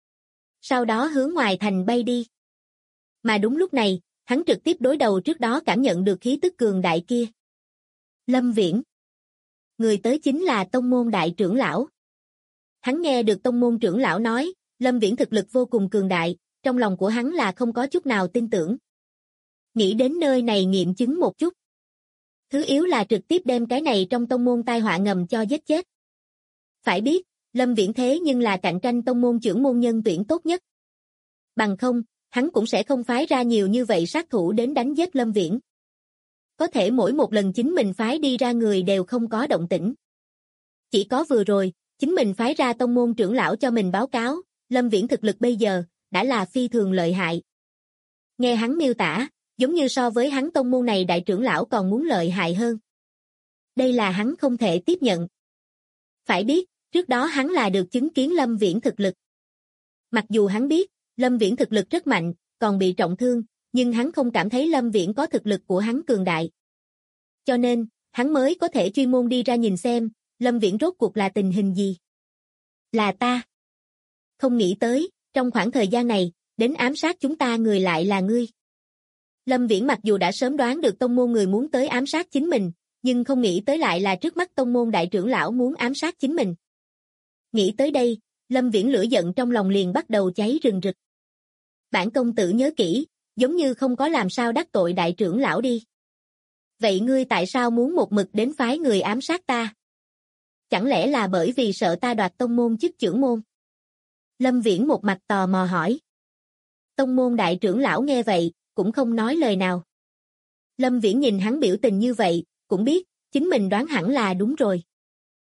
Sau đó hướng ngoài thành bay đi. Mà đúng lúc này, hắn trực tiếp đối đầu trước đó cảm nhận được khí tức cường đại kia. Lâm Viễn. Người tới chính là tông môn đại trưởng lão. Hắn nghe được tông môn trưởng lão nói, Lâm Viễn thực lực vô cùng cường đại, trong lòng của hắn là không có chút nào tin tưởng. Nghĩ đến nơi này nghiệm chứng một chút. Thứ yếu là trực tiếp đem cái này trong tông môn tai họa ngầm cho giết chết. Phải biết, Lâm Viễn thế nhưng là cạnh tranh tông môn trưởng môn nhân tuyển tốt nhất. Bằng không, hắn cũng sẽ không phái ra nhiều như vậy sát thủ đến đánh giết Lâm Viễn. Có thể mỗi một lần chính mình phái đi ra người đều không có động tĩnh. Chỉ có vừa rồi, chính mình phái ra tông môn trưởng lão cho mình báo cáo, Lâm Viễn thực lực bây giờ, đã là phi thường lợi hại. Nghe hắn miêu tả, giống như so với hắn tông môn này đại trưởng lão còn muốn lợi hại hơn. Đây là hắn không thể tiếp nhận. Phải biết, trước đó hắn là được chứng kiến Lâm Viễn thực lực. Mặc dù hắn biết, Lâm Viễn thực lực rất mạnh, còn bị trọng thương, nhưng hắn không cảm thấy Lâm Viễn có thực lực của hắn cường đại. Cho nên, hắn mới có thể chuyên môn đi ra nhìn xem, Lâm Viễn rốt cuộc là tình hình gì. Là ta. Không nghĩ tới, trong khoảng thời gian này, đến ám sát chúng ta người lại là ngươi. Lâm Viễn mặc dù đã sớm đoán được tông môn người muốn tới ám sát chính mình, nhưng không nghĩ tới lại là trước mắt tông môn đại trưởng lão muốn ám sát chính mình. Nghĩ tới đây, Lâm Viễn lửa giận trong lòng liền bắt đầu cháy rừng rực. Bản công tử nhớ kỹ, giống như không có làm sao đắc tội đại trưởng lão đi. Vậy ngươi tại sao muốn một mực đến phái người ám sát ta? Chẳng lẽ là bởi vì sợ ta đoạt tông môn chức trưởng môn? Lâm Viễn một mặt tò mò hỏi. Tông môn đại trưởng lão nghe vậy, cũng không nói lời nào. Lâm Viễn nhìn hắn biểu tình như vậy, cũng biết, chính mình đoán hẳn là đúng rồi.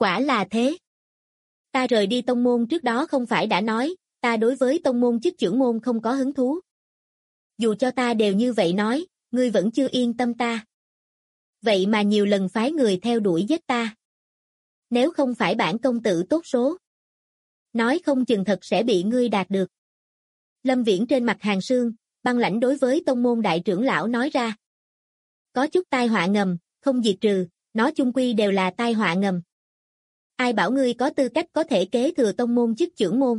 Quả là thế. Ta rời đi tông môn trước đó không phải đã nói, ta đối với tông môn chức trưởng môn không có hứng thú. Dù cho ta đều như vậy nói, ngươi vẫn chưa yên tâm ta. Vậy mà nhiều lần phái người theo đuổi giết ta. Nếu không phải bản công tử tốt số, nói không chừng thật sẽ bị ngươi đạt được. Lâm Viễn trên mặt hàn sương, băng lãnh đối với tông môn đại trưởng lão nói ra. Có chút tai họa ngầm, không diệt trừ, nó chung quy đều là tai họa ngầm. Ai bảo ngươi có tư cách có thể kế thừa tông môn chức trưởng môn?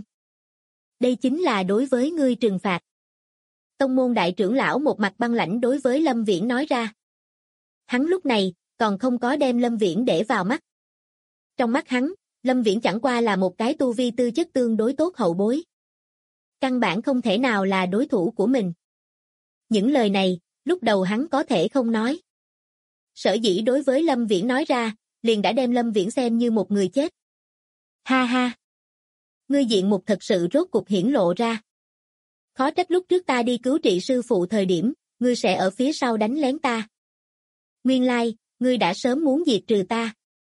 Đây chính là đối với ngươi trừng phạt. Tông môn đại trưởng lão một mặt băng lãnh đối với Lâm Viễn nói ra. Hắn lúc này, còn không có đem Lâm Viễn để vào mắt. Trong mắt hắn, Lâm Viễn chẳng qua là một cái tu vi tư chất tương đối tốt hậu bối. Căn bản không thể nào là đối thủ của mình. Những lời này, lúc đầu hắn có thể không nói. Sở dĩ đối với Lâm Viễn nói ra, liền đã đem Lâm Viễn xem như một người chết. Ha ha! Ngươi diện mục thật sự rốt cục hiển lộ ra. Khó trách lúc trước ta đi cứu trị sư phụ thời điểm, ngươi sẽ ở phía sau đánh lén ta. Nguyên lai, ngươi đã sớm muốn diệt trừ ta.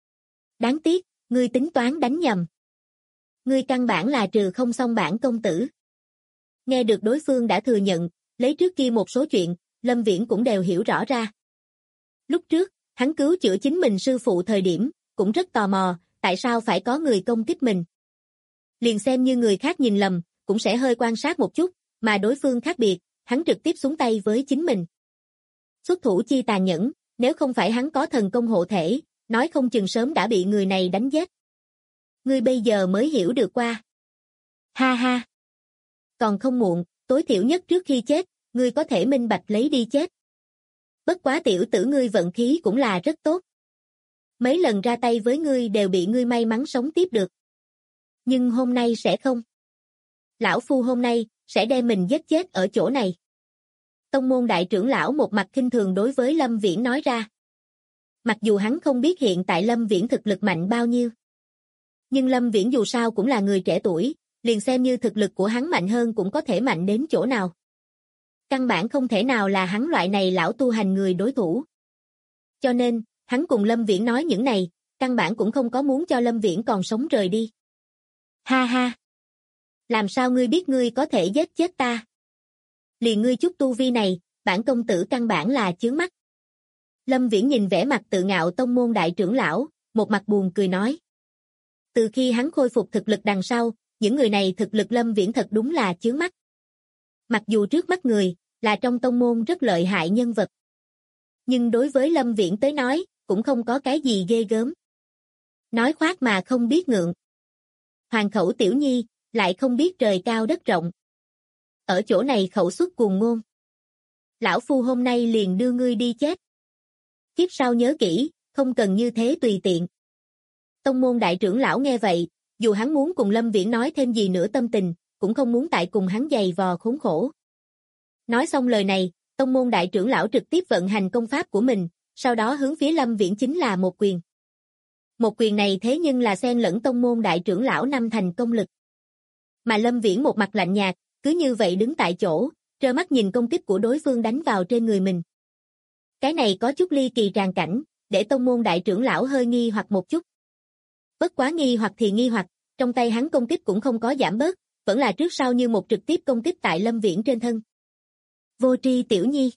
Đáng tiếc, ngươi tính toán đánh nhầm. Ngươi căn bản là trừ không xong bản công tử. Nghe được đối phương đã thừa nhận, lấy trước kia một số chuyện, Lâm Viễn cũng đều hiểu rõ ra. Lúc trước, hắn cứu chữa chính mình sư phụ thời điểm, cũng rất tò mò, tại sao phải có người công kích mình. Liền xem như người khác nhìn lầm, cũng sẽ hơi quan sát một chút, mà đối phương khác biệt, hắn trực tiếp xuống tay với chính mình. Xuất thủ chi tàn nhẫn, nếu không phải hắn có thần công hộ thể, nói không chừng sớm đã bị người này đánh giết. Ngươi bây giờ mới hiểu được qua. Ha ha! Còn không muộn, tối thiểu nhất trước khi chết, ngươi có thể minh bạch lấy đi chết. Bất quá tiểu tử ngươi vận khí cũng là rất tốt. Mấy lần ra tay với ngươi đều bị ngươi may mắn sống tiếp được. Nhưng hôm nay sẽ không. Lão phu hôm nay, sẽ đem mình giết chết ở chỗ này. Tông môn đại trưởng lão một mặt khinh thường đối với Lâm Viễn nói ra. Mặc dù hắn không biết hiện tại Lâm Viễn thực lực mạnh bao nhiêu. Nhưng Lâm Viễn dù sao cũng là người trẻ tuổi, liền xem như thực lực của hắn mạnh hơn cũng có thể mạnh đến chỗ nào. Căn bản không thể nào là hắn loại này lão tu hành người đối thủ. Cho nên, hắn cùng Lâm Viễn nói những này, căn bản cũng không có muốn cho Lâm Viễn còn sống rời đi. Ha ha! Làm sao ngươi biết ngươi có thể giết chết ta? Liền ngươi chút tu vi này, bản công tử căn bản là chướng mắt. Lâm Viễn nhìn vẻ mặt tự ngạo tông môn đại trưởng lão, một mặt buồn cười nói. Từ khi hắn khôi phục thực lực đằng sau, những người này thực lực Lâm Viễn thật đúng là chướng mắt. Mặc dù trước mắt người, là trong tông môn rất lợi hại nhân vật. Nhưng đối với Lâm Viễn tới nói, cũng không có cái gì ghê gớm. Nói khoác mà không biết ngượng. Hoàng khẩu tiểu nhi, lại không biết trời cao đất rộng. Ở chỗ này khẩu xuất cuồng ngôn. Lão phu hôm nay liền đưa ngươi đi chết. Kiếp sau nhớ kỹ, không cần như thế tùy tiện. Tông môn đại trưởng lão nghe vậy, dù hắn muốn cùng Lâm Viễn nói thêm gì nữa tâm tình, cũng không muốn tại cùng hắn giày vò khốn khổ. Nói xong lời này, tông môn đại trưởng lão trực tiếp vận hành công pháp của mình, sau đó hướng phía Lâm Viễn chính là một quyền. Một quyền này thế nhưng là xen lẫn tông môn đại trưởng lão năm thành công lực. Mà Lâm Viễn một mặt lạnh nhạt, cứ như vậy đứng tại chỗ, trơ mắt nhìn công kích của đối phương đánh vào trên người mình. Cái này có chút ly kỳ tràn cảnh, để tông môn đại trưởng lão hơi nghi hoặc một chút. Bất quá nghi hoặc thì nghi hoặc, trong tay hắn công kích cũng không có giảm bớt, vẫn là trước sau như một trực tiếp công kích tại Lâm Viễn trên thân. Vô tri tiểu nhi.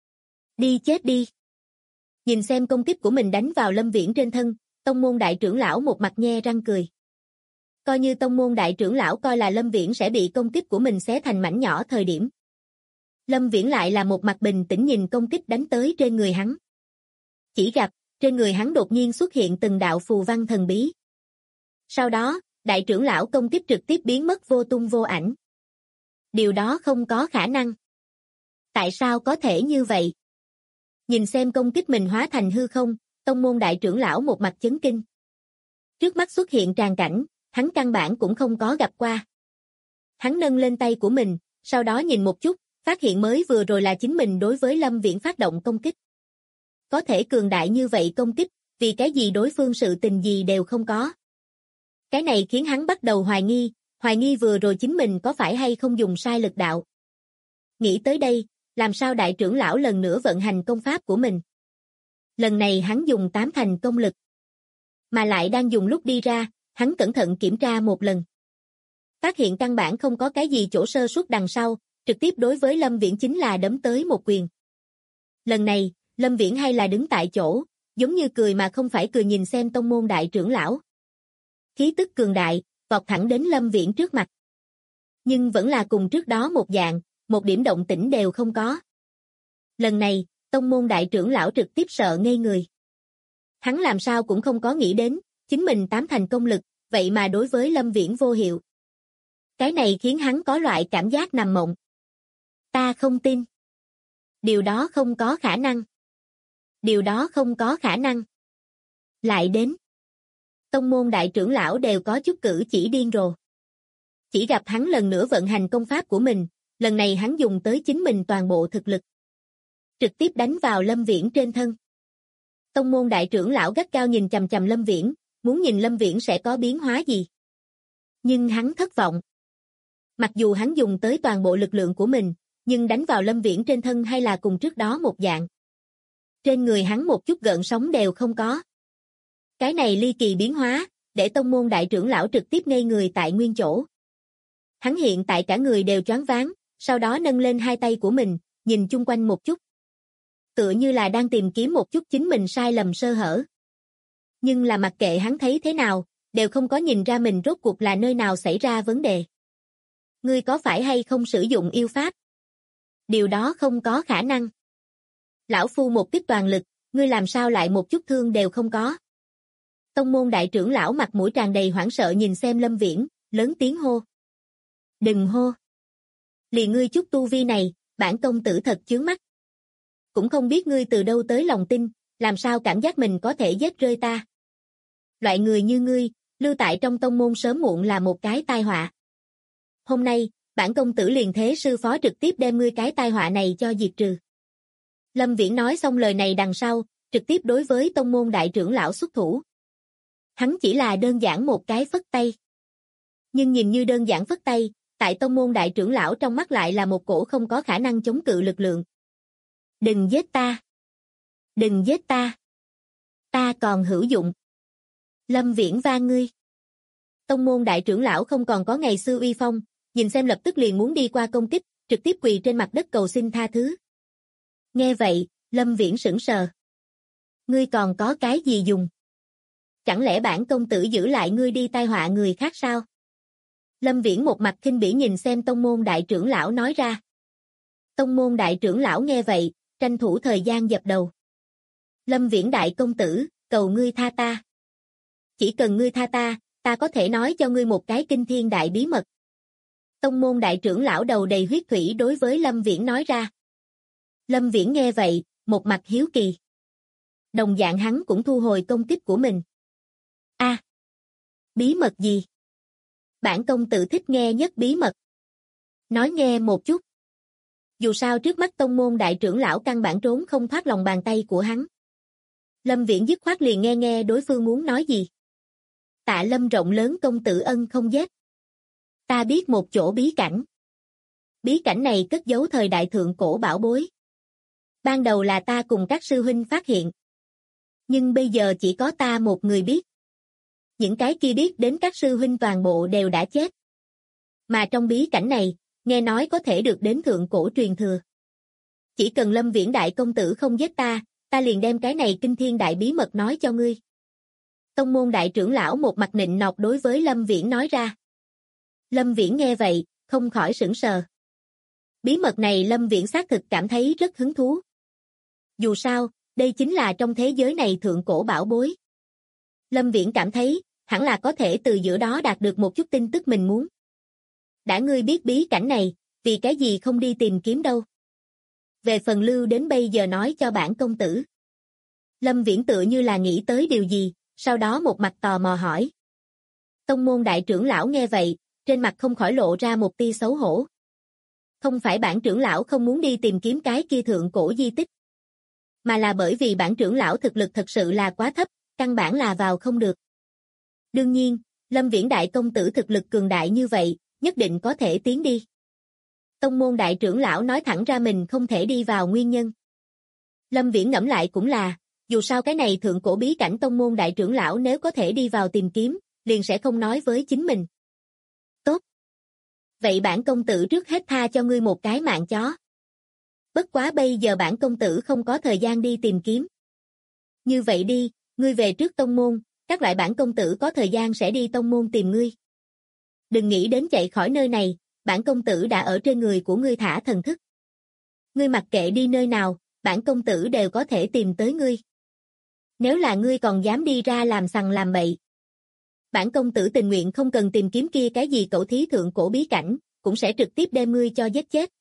Đi chết đi. Nhìn xem công kích của mình đánh vào Lâm Viễn trên thân, tông môn đại trưởng lão một mặt nhe răng cười. Coi như tông môn đại trưởng lão coi là Lâm Viễn sẽ bị công kích của mình xé thành mảnh nhỏ thời điểm. Lâm Viễn lại là một mặt bình tĩnh nhìn công kích đánh tới trên người hắn. Chỉ gặp, trên người hắn đột nhiên xuất hiện từng đạo phù văn thần bí. Sau đó, đại trưởng lão công kích trực tiếp biến mất vô tung vô ảnh. Điều đó không có khả năng. Tại sao có thể như vậy? Nhìn xem công kích mình hóa thành hư không, tông môn đại trưởng lão một mặt chấn kinh. Trước mắt xuất hiện tràn cảnh, hắn căn bản cũng không có gặp qua. Hắn nâng lên tay của mình, sau đó nhìn một chút, phát hiện mới vừa rồi là chính mình đối với Lâm Viễn phát động công kích. Có thể cường đại như vậy công kích, vì cái gì đối phương sự tình gì đều không có. Cái này khiến hắn bắt đầu hoài nghi vừa rồi chính mình có phải hay không dùng sai lực đạo. Nghĩ tới đây, làm sao đại trưởng lão lần nữa vận hành công pháp của mình. Lần này hắn dùng 8 thành công lực. Mà lại đang dùng lúc đi ra, hắn cẩn thận kiểm tra một lần. Phát hiện căn bản không có cái gì chỗ sơ suất đằng sau, trực tiếp đối với Lâm Viễn chính là đấm tới một quyền. Lần này, Lâm Viễn hay là đứng tại chỗ, giống như cười mà không phải cười nhìn xem tông môn đại trưởng lão. Khí tức cường đại, vọt thẳng đến Lâm Viễn trước mặt. Nhưng vẫn là cùng trước đó một dạng, một điểm động tĩnh đều không có. Lần này, tông môn đại trưởng lão trực tiếp sợ ngây người. Hắn làm sao cũng không có nghĩ đến, chính mình 8 thành công lực, vậy mà đối với Lâm Viễn vô hiệu. Cái này khiến hắn có loại cảm giác nằm mộng. Ta không tin. Điều đó không có khả năng. Điều đó không có khả năng. Lại đến. Tông môn đại trưởng lão đều có chút cử chỉ điên rồ. Chỉ gặp hắn lần nữa vận hành công pháp của mình, lần này hắn dùng tới chính mình toàn bộ thực lực. Trực tiếp đánh vào Lâm Viễn trên thân. Tông môn đại trưởng lão gắt cao nhìn chằm chằm Lâm Viễn, muốn nhìn Lâm Viễn sẽ có biến hóa gì. Nhưng hắn thất vọng. Mặc dù hắn dùng tới toàn bộ lực lượng của mình, nhưng đánh vào Lâm Viễn trên thân hay là cùng trước đó một dạng. Trên người hắn một chút gợn sóng đều không có. Cái này ly kỳ biến hóa, để tông môn đại trưởng lão trực tiếp ngây người tại nguyên chỗ. Hắn hiện tại cả người đều choáng váng, sau đó nâng lên hai tay của mình, nhìn chung quanh một chút. Tựa như là đang tìm kiếm một chút chính mình sai lầm sơ hở. Nhưng là mặc kệ hắn thấy thế nào, đều không có nhìn ra mình rốt cuộc là nơi nào xảy ra vấn đề. Ngươi có phải hay không sử dụng yêu pháp? Điều đó không có khả năng. Lão phu một kích toàn lực, ngươi làm sao lại một chút thương đều không có? Tông môn đại trưởng lão mặt mũi tràn đầy hoảng sợ nhìn xem Lâm Viễn, lớn tiếng hô. Đừng hô. Liền ngươi chút tu vi này, bản công tử thật chướng mắt. Cũng không biết ngươi từ đâu tới lòng tin, làm sao cảm giác mình có thể giết rơi ta. Loại người như ngươi, lưu tại trong tông môn sớm muộn là một cái tai họa. Hôm nay, bản công tử liền thế sư phó trực tiếp đem ngươi cái tai họa này cho diệt trừ. Lâm Viễn nói xong lời này đằng sau, trực tiếp đối với tông môn đại trưởng lão xuất thủ. Hắn chỉ là đơn giản một cái phất tay. Nhưng nhìn như đơn giản phất tay, tại tông môn đại trưởng lão trong mắt lại là một cổ không có khả năng chống cự lực lượng. Đừng giết ta. Đừng giết ta. Ta còn hữu dụng. Lâm Viễn van ngươi. Tông môn đại trưởng lão không còn có ngày xưa uy phong, nhìn xem lập tức liền muốn đi qua công kích, trực tiếp quỳ trên mặt đất cầu xin tha thứ. Nghe vậy, Lâm Viễn sững sờ. Ngươi còn có cái gì dùng? Chẳng lẽ bản công tử giữ lại ngươi đi tai họa người khác sao? Lâm Viễn một mặt khinh bỉ nhìn xem tông môn đại trưởng lão nói ra. Tông môn đại trưởng lão nghe vậy, tranh thủ thời gian dập đầu. Lâm Viễn đại công tử, cầu ngươi tha ta. Chỉ cần ngươi tha ta, ta có thể nói cho ngươi một cái kinh thiên đại bí mật. Tông môn đại trưởng lão đầu đầy huyết thủy đối với Lâm Viễn nói ra. Lâm Viễn nghe vậy, một mặt hiếu kỳ. Đồng dạng hắn cũng thu hồi công kích của mình. Bí mật gì? Bản công tử thích nghe nhất bí mật. Nói nghe một chút. Dù sao trước mắt tông môn đại trưởng lão căn bản trốn không thoát lòng bàn tay của hắn. Lâm Viễn dứt khoát liền nghe đối phương muốn nói gì. Tạ Lâm rộng lớn công tử ân không giết. Ta biết một chỗ bí cảnh. Bí cảnh này cất giấu thời đại thượng cổ bảo bối. Ban đầu là ta cùng các sư huynh phát hiện. Nhưng bây giờ chỉ có ta một người biết. Những cái kia biết đến các sư huynh toàn bộ đều đã chết. Mà trong bí cảnh này, nghe nói có thể được đến thượng cổ truyền thừa. Chỉ cần Lâm Viễn đại công tử không giết ta, ta liền đem cái này kinh thiên đại bí mật nói cho ngươi. Tông môn đại trưởng lão một mặt nịnh nọt đối với Lâm Viễn nói ra. Lâm Viễn nghe vậy, không khỏi sững sờ. Bí mật này Lâm Viễn xác thực cảm thấy rất hứng thú. Dù sao, đây chính là trong thế giới này thượng cổ bảo bối. Lâm Viễn cảm thấy, hẳn là có thể từ giữa đó đạt được một chút tin tức mình muốn. Đã ngươi biết bí cảnh này, vì cái gì không đi tìm kiếm đâu? Về phần lưu đến bây giờ nói cho bản công tử. Lâm Viễn tựa như là nghĩ tới điều gì, sau đó một mặt tò mò hỏi. Tông môn đại trưởng lão nghe vậy, trên mặt không khỏi lộ ra một tia xấu hổ. Không phải bản trưởng lão không muốn đi tìm kiếm cái kia thượng cổ di tích, mà là bởi vì bản trưởng lão thực lực thật sự là quá thấp, căn bản là vào không được. Đương nhiên, Lâm Viễn đại công tử thực lực cường đại như vậy, nhất định có thể tiến đi. Tông môn đại trưởng lão nói thẳng ra mình không thể đi vào nguyên nhân. Lâm Viễn ngẫm lại cũng là, Dù sao cái này thượng cổ bí cảnh tông môn đại trưởng lão nếu có thể đi vào tìm kiếm, liền sẽ không nói với chính mình. Tốt. Vậy bản công tử trước hết tha cho ngươi một cái mạng chó. Bất quá bây giờ bản công tử không có thời gian đi tìm kiếm. Như vậy đi, ngươi về trước tông môn, các loại bản công tử có thời gian sẽ đi tông môn tìm ngươi. Đừng nghĩ đến chạy khỏi nơi này, bản công tử đã ở trên người của ngươi thả thần thức. Ngươi mặc kệ đi nơi nào, bản công tử đều có thể tìm tới ngươi. Nếu là ngươi còn dám đi ra làm sằng làm bậy, bản công tử tình nguyện không cần tìm kiếm kia cái gì cẩu thí thượng cổ bí cảnh, cũng sẽ trực tiếp đem ngươi cho giết chết.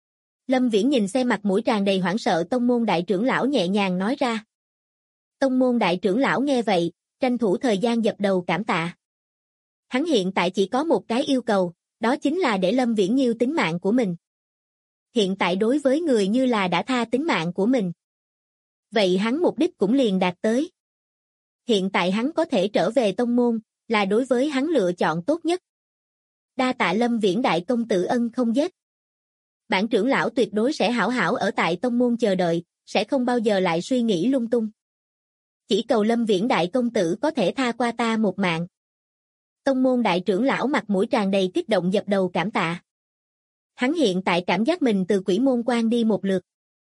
Lâm Viễn nhìn xem mặt mũi tràn đầy hoảng sợ tông môn đại trưởng lão nhẹ nhàng nói ra. Tông môn đại trưởng lão nghe vậy, tranh thủ thời gian dập đầu cảm tạ. Hắn hiện tại chỉ có một cái yêu cầu, đó chính là để Lâm Viễn nhiêu tính mạng của mình. Hiện tại đối với người như là đã tha tính mạng của mình. Vậy hắn mục đích cũng liền đạt tới. Hiện tại hắn có thể trở về tông môn, là đối với hắn lựa chọn tốt nhất. Đa tạ Lâm Viễn đại công tử ân không giết. Bản trưởng lão tuyệt đối sẽ hảo hảo ở tại tông môn chờ đợi, sẽ không bao giờ lại suy nghĩ lung tung. Chỉ cầu Lâm Viễn đại công tử có thể tha qua ta một mạng. Tông môn đại trưởng lão mặt mũi tràn đầy kích động dập đầu cảm tạ. Hắn hiện tại cảm giác mình từ quỷ môn quan đi một lượt.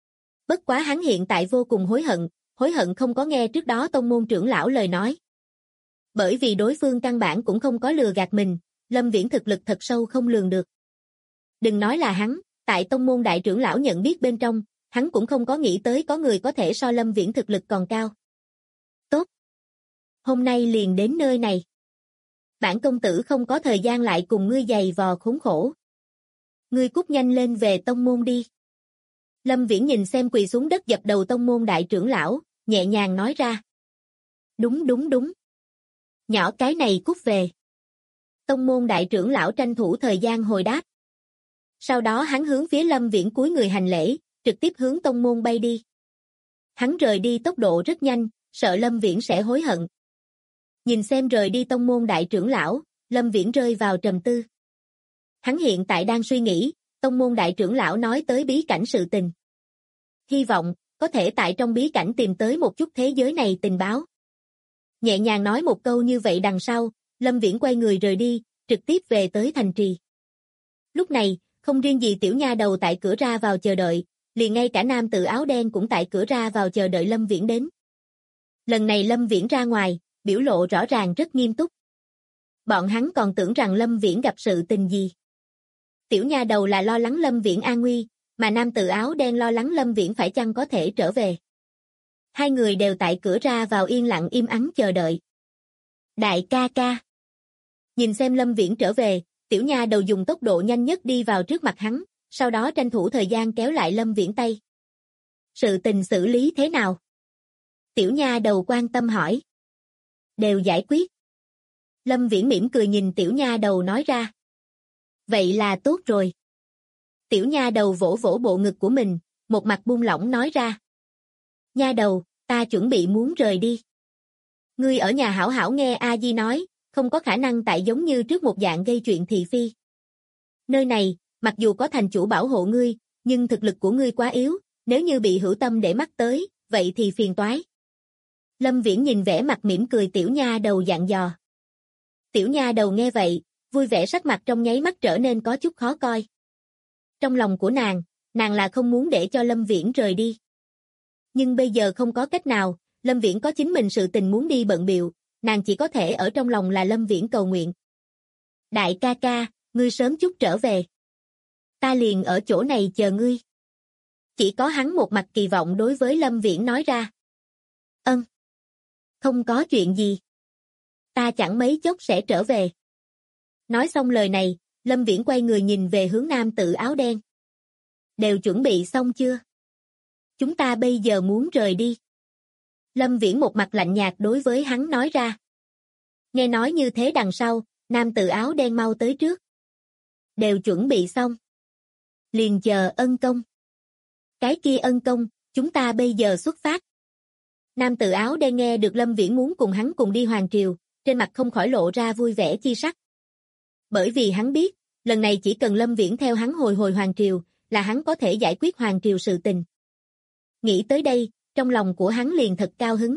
Bất quá hắn hiện tại vô cùng hối hận không có nghe trước đó tông môn trưởng lão lời nói. Bởi vì đối phương căn bản cũng không có lừa gạt mình, Lâm Viễn thực lực thật sâu không lường được. Đừng nói là hắn, tại tông môn đại trưởng lão nhận biết bên trong, hắn cũng không có nghĩ tới có người có thể so Lâm Viễn thực lực còn cao. Tốt. Hôm nay liền đến nơi này. Bản công tử không có thời gian lại cùng ngươi giày vò khốn khổ. Ngươi cút nhanh lên về tông môn đi. Lâm Viễn nhìn xem quỳ xuống đất dập đầu tông môn đại trưởng lão, nhẹ nhàng nói ra. Đúng. Nhỏ cái này cút về. Tông môn đại trưởng lão tranh thủ thời gian hồi đáp. Sau đó hắn hướng phía Lâm Viễn cúi người hành lễ, trực tiếp hướng tông môn bay đi. Hắn rời đi tốc độ rất nhanh, sợ Lâm Viễn sẽ hối hận. Nhìn xem rời đi tông môn đại trưởng lão, Lâm Viễn rơi vào trầm tư. Hắn hiện tại đang suy nghĩ, tông môn đại trưởng lão nói tới bí cảnh sự tình. Hy vọng, có thể tại trong bí cảnh tìm tới một chút thế giới này tình báo. Nhẹ nhàng nói một câu như vậy đằng sau, Lâm Viễn quay người rời đi, trực tiếp về tới thành trì. Lúc này, không riêng gì tiểu nha đầu tại cửa ra vào chờ đợi, liền ngay cả nam tử áo đen cũng tại cửa ra vào chờ đợi Lâm Viễn đến. Lần này Lâm Viễn ra ngoài, biểu lộ rõ ràng rất nghiêm túc. Bọn hắn còn tưởng rằng Lâm Viễn gặp sự tình gì. Tiểu nha đầu là lo lắng Lâm Viễn an nguy, mà nam tử áo đen lo lắng Lâm Viễn phải chăng có thể trở về. Hai người đều tại cửa ra vào yên lặng im ắng chờ đợi. Đại ca ca. Nhìn xem Lâm Viễn trở về, tiểu nha đầu dùng tốc độ nhanh nhất đi vào trước mặt hắn, sau đó tranh thủ thời gian kéo lại Lâm Viễn tay. Sự tình xử lý thế nào? Tiểu nha đầu quan tâm hỏi. Đều giải quyết. Lâm Viễn mỉm cười nhìn tiểu nha đầu nói ra. Vậy là tốt rồi. Tiểu nha đầu vỗ vỗ bộ ngực của mình, một mặt buông lỏng nói ra. Nha đầu, ta chuẩn bị muốn rời đi. Ngươi ở nhà hảo hảo nghe A Di nói, không có khả năng tại giống như trước một dạng gây chuyện thị phi. Nơi này, mặc dù có thành chủ bảo hộ ngươi, nhưng thực lực của ngươi quá yếu, nếu như bị hữu tâm để mắt tới, vậy thì phiền toái. Lâm Viễn nhìn vẻ mặt mỉm cười tiểu nha đầu dặn dò. Tiểu nha đầu nghe vậy, vui vẻ sắc mặt trong nháy mắt trở nên có chút khó coi. Trong lòng của nàng là không muốn để cho Lâm Viễn rời đi. Nhưng bây giờ không có cách nào, Lâm Viễn có chính mình sự tình muốn đi bận bịu, nàng chỉ có thể ở trong lòng là Lâm Viễn cầu nguyện. Đại ca ca, ngươi sớm chút trở về. Ta liền ở chỗ này chờ ngươi. Chỉ có hắn một mặt kỳ vọng đối với Lâm Viễn nói ra. Ân. Không có chuyện gì. Ta chẳng mấy chốc sẽ trở về. Nói xong lời này, Lâm Viễn quay người nhìn về hướng nam tử áo đen. Đều chuẩn bị xong chưa? Chúng ta bây giờ muốn rời đi. Lâm Viễn một mặt lạnh nhạt đối với hắn nói ra. Nghe nói như thế đằng sau, nam tử áo đen mau tới trước. Đều chuẩn bị xong. Liền chờ ân công. Cái kia ân công, chúng ta bây giờ xuất phát. Nam tử áo đen nghe được Lâm Viễn muốn cùng hắn cùng đi Hoàng Triều, trên mặt không khỏi lộ ra vui vẻ chi sắc. Bởi vì hắn biết, lần này chỉ cần Lâm Viễn theo hắn hồi Hoàng Triều, là hắn có thể giải quyết Hoàng Triều sự tình. Nghĩ tới đây, trong lòng của hắn liền thật cao hứng.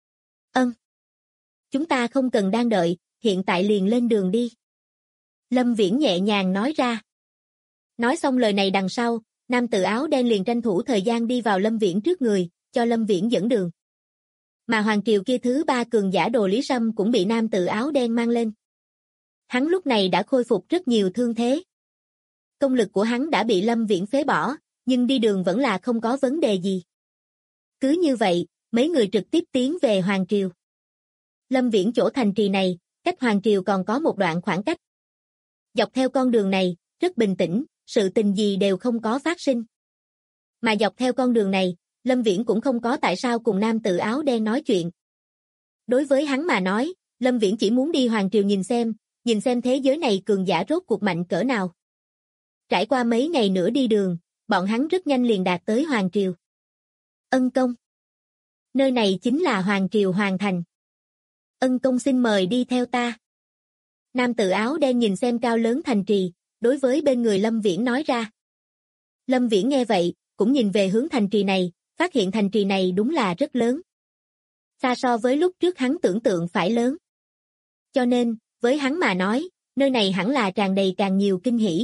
Chúng ta không cần đang đợi, hiện tại liền lên đường đi. Lâm Viễn nhẹ nhàng nói ra. Nói xong lời này đằng sau, nam tử áo đen liền tranh thủ thời gian đi vào Lâm Viễn trước người, cho Lâm Viễn dẫn đường. Mà hoàng triều kia thứ 3 cường giả Đồ Lý Sâm cũng bị nam tử áo đen mang lên. Hắn lúc này đã khôi phục rất nhiều thương thế. Công lực của hắn đã bị Lâm Viễn phế bỏ, nhưng đi đường vẫn là không có vấn đề gì. Cứ như vậy, mấy người trực tiếp tiến về hoàng triều. Lâm Viễn chỗ thành trì này, cách hoàng triều còn có một đoạn khoảng cách. Dọc theo con đường này, rất bình tĩnh, sự tình gì đều không có phát sinh. Mà dọc theo con đường này, Lâm Viễn cũng không có tại sao cùng nam tử áo đen nói chuyện. Đối với hắn mà nói, Lâm Viễn chỉ muốn đi hoàng triều nhìn xem thế giới này cường giả rốt cuộc mạnh cỡ nào. Trải qua mấy ngày nữa đi đường, bọn hắn rất nhanh liền đạt tới hoàng triều. Ân công. Nơi này chính là hoàng triều Hoàng Thành. Ân công xin mời đi theo ta. Nam tử áo đen nhìn xem cao lớn thành trì, đối với bên người Lâm Viễn nói ra. Lâm Viễn nghe vậy, cũng nhìn về hướng thành trì này, phát hiện thành trì này đúng là rất lớn. Xa so với lúc trước hắn tưởng tượng phải lớn. Cho nên, với hắn mà nói, nơi này hẳn là tràn đầy càng nhiều kinh hỉ.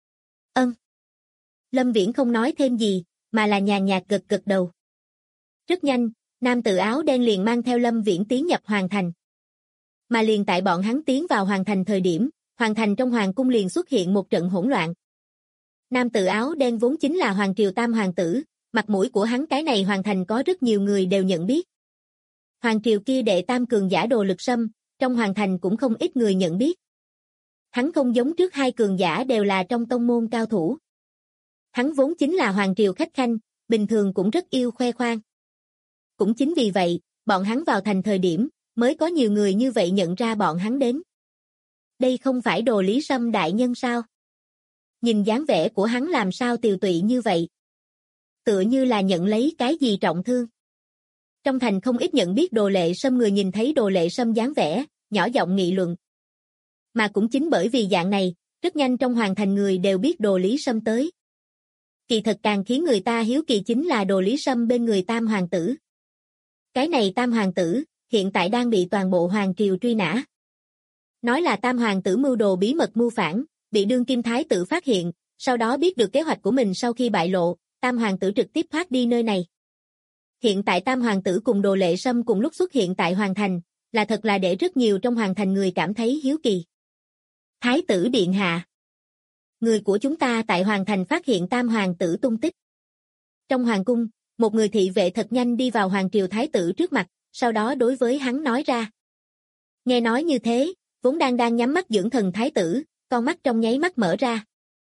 Lâm Viễn không nói thêm gì, mà là nhàn nhạt gật gật đầu. Rất nhanh, nam tử áo đen liền mang theo Lâm Viễn tiến nhập Hoàng Thành. Mà liền tại bọn hắn tiến vào Hoàng Thành thời điểm, Hoàng Thành trong Hoàng cung liền xuất hiện một trận hỗn loạn. Nam tử áo đen vốn chính là Hoàng triều Tam Hoàng tử, mặt mũi của hắn cái này Hoàng Thành có rất nhiều người đều nhận biết. Hoàng triều kia đệ tam cường giả Đồ Lực Sâm, trong Hoàng Thành cũng không ít người nhận biết. Hắn không giống trước hai cường giả đều là trong tông môn cao thủ. Hắn vốn chính là Hoàng triều khách khanh, bình thường cũng rất yêu khoe khoang. Cũng chính vì vậy, bọn hắn vào thành thời điểm, mới có nhiều người như vậy nhận ra bọn hắn đến. Đây không phải Đồ Lý Sâm đại nhân sao? Nhìn dáng vẻ của hắn làm sao tiều tụy như vậy? Tựa như là nhận lấy cái gì trọng thương. Trong thành không ít nhận biết Đồ Lệ Sâm người nhìn thấy Đồ Lệ Sâm dáng vẻ, nhỏ giọng nghị luận. Mà cũng chính bởi vì dạng này, rất nhanh trong Hoàng Thành người đều biết Đồ Lý Sâm tới. Kỳ thật càng khiến người ta hiếu kỳ chính là Đồ Lý Sâm bên người Tam Hoàng tử. Cái này Tam Hoàng tử, hiện tại đang bị toàn bộ Hoàng triều truy nã. Nói là Tam Hoàng tử mưu đồ bí mật mưu phản, bị đương kim thái tử phát hiện, sau đó biết được kế hoạch của mình sau khi bại lộ, Tam Hoàng tử trực tiếp thoát đi nơi này. Hiện tại Tam Hoàng tử cùng Đồ Lệ Sâm cùng lúc xuất hiện tại Hoàng Thành, là thật là để rất nhiều trong Hoàng Thành người cảm thấy hiếu kỳ. Thái tử điện hạ. Người của chúng ta tại Hoàng Thành phát hiện Tam Hoàng tử tung tích. Trong Hoàng cung, một người thị vệ thật nhanh đi vào Hoàng triều thái tử trước mặt, sau đó đối với hắn nói ra. Nghe nói như thế, vốn đang nhắm mắt dưỡng thần thái tử, con mắt trong nháy mắt mở ra.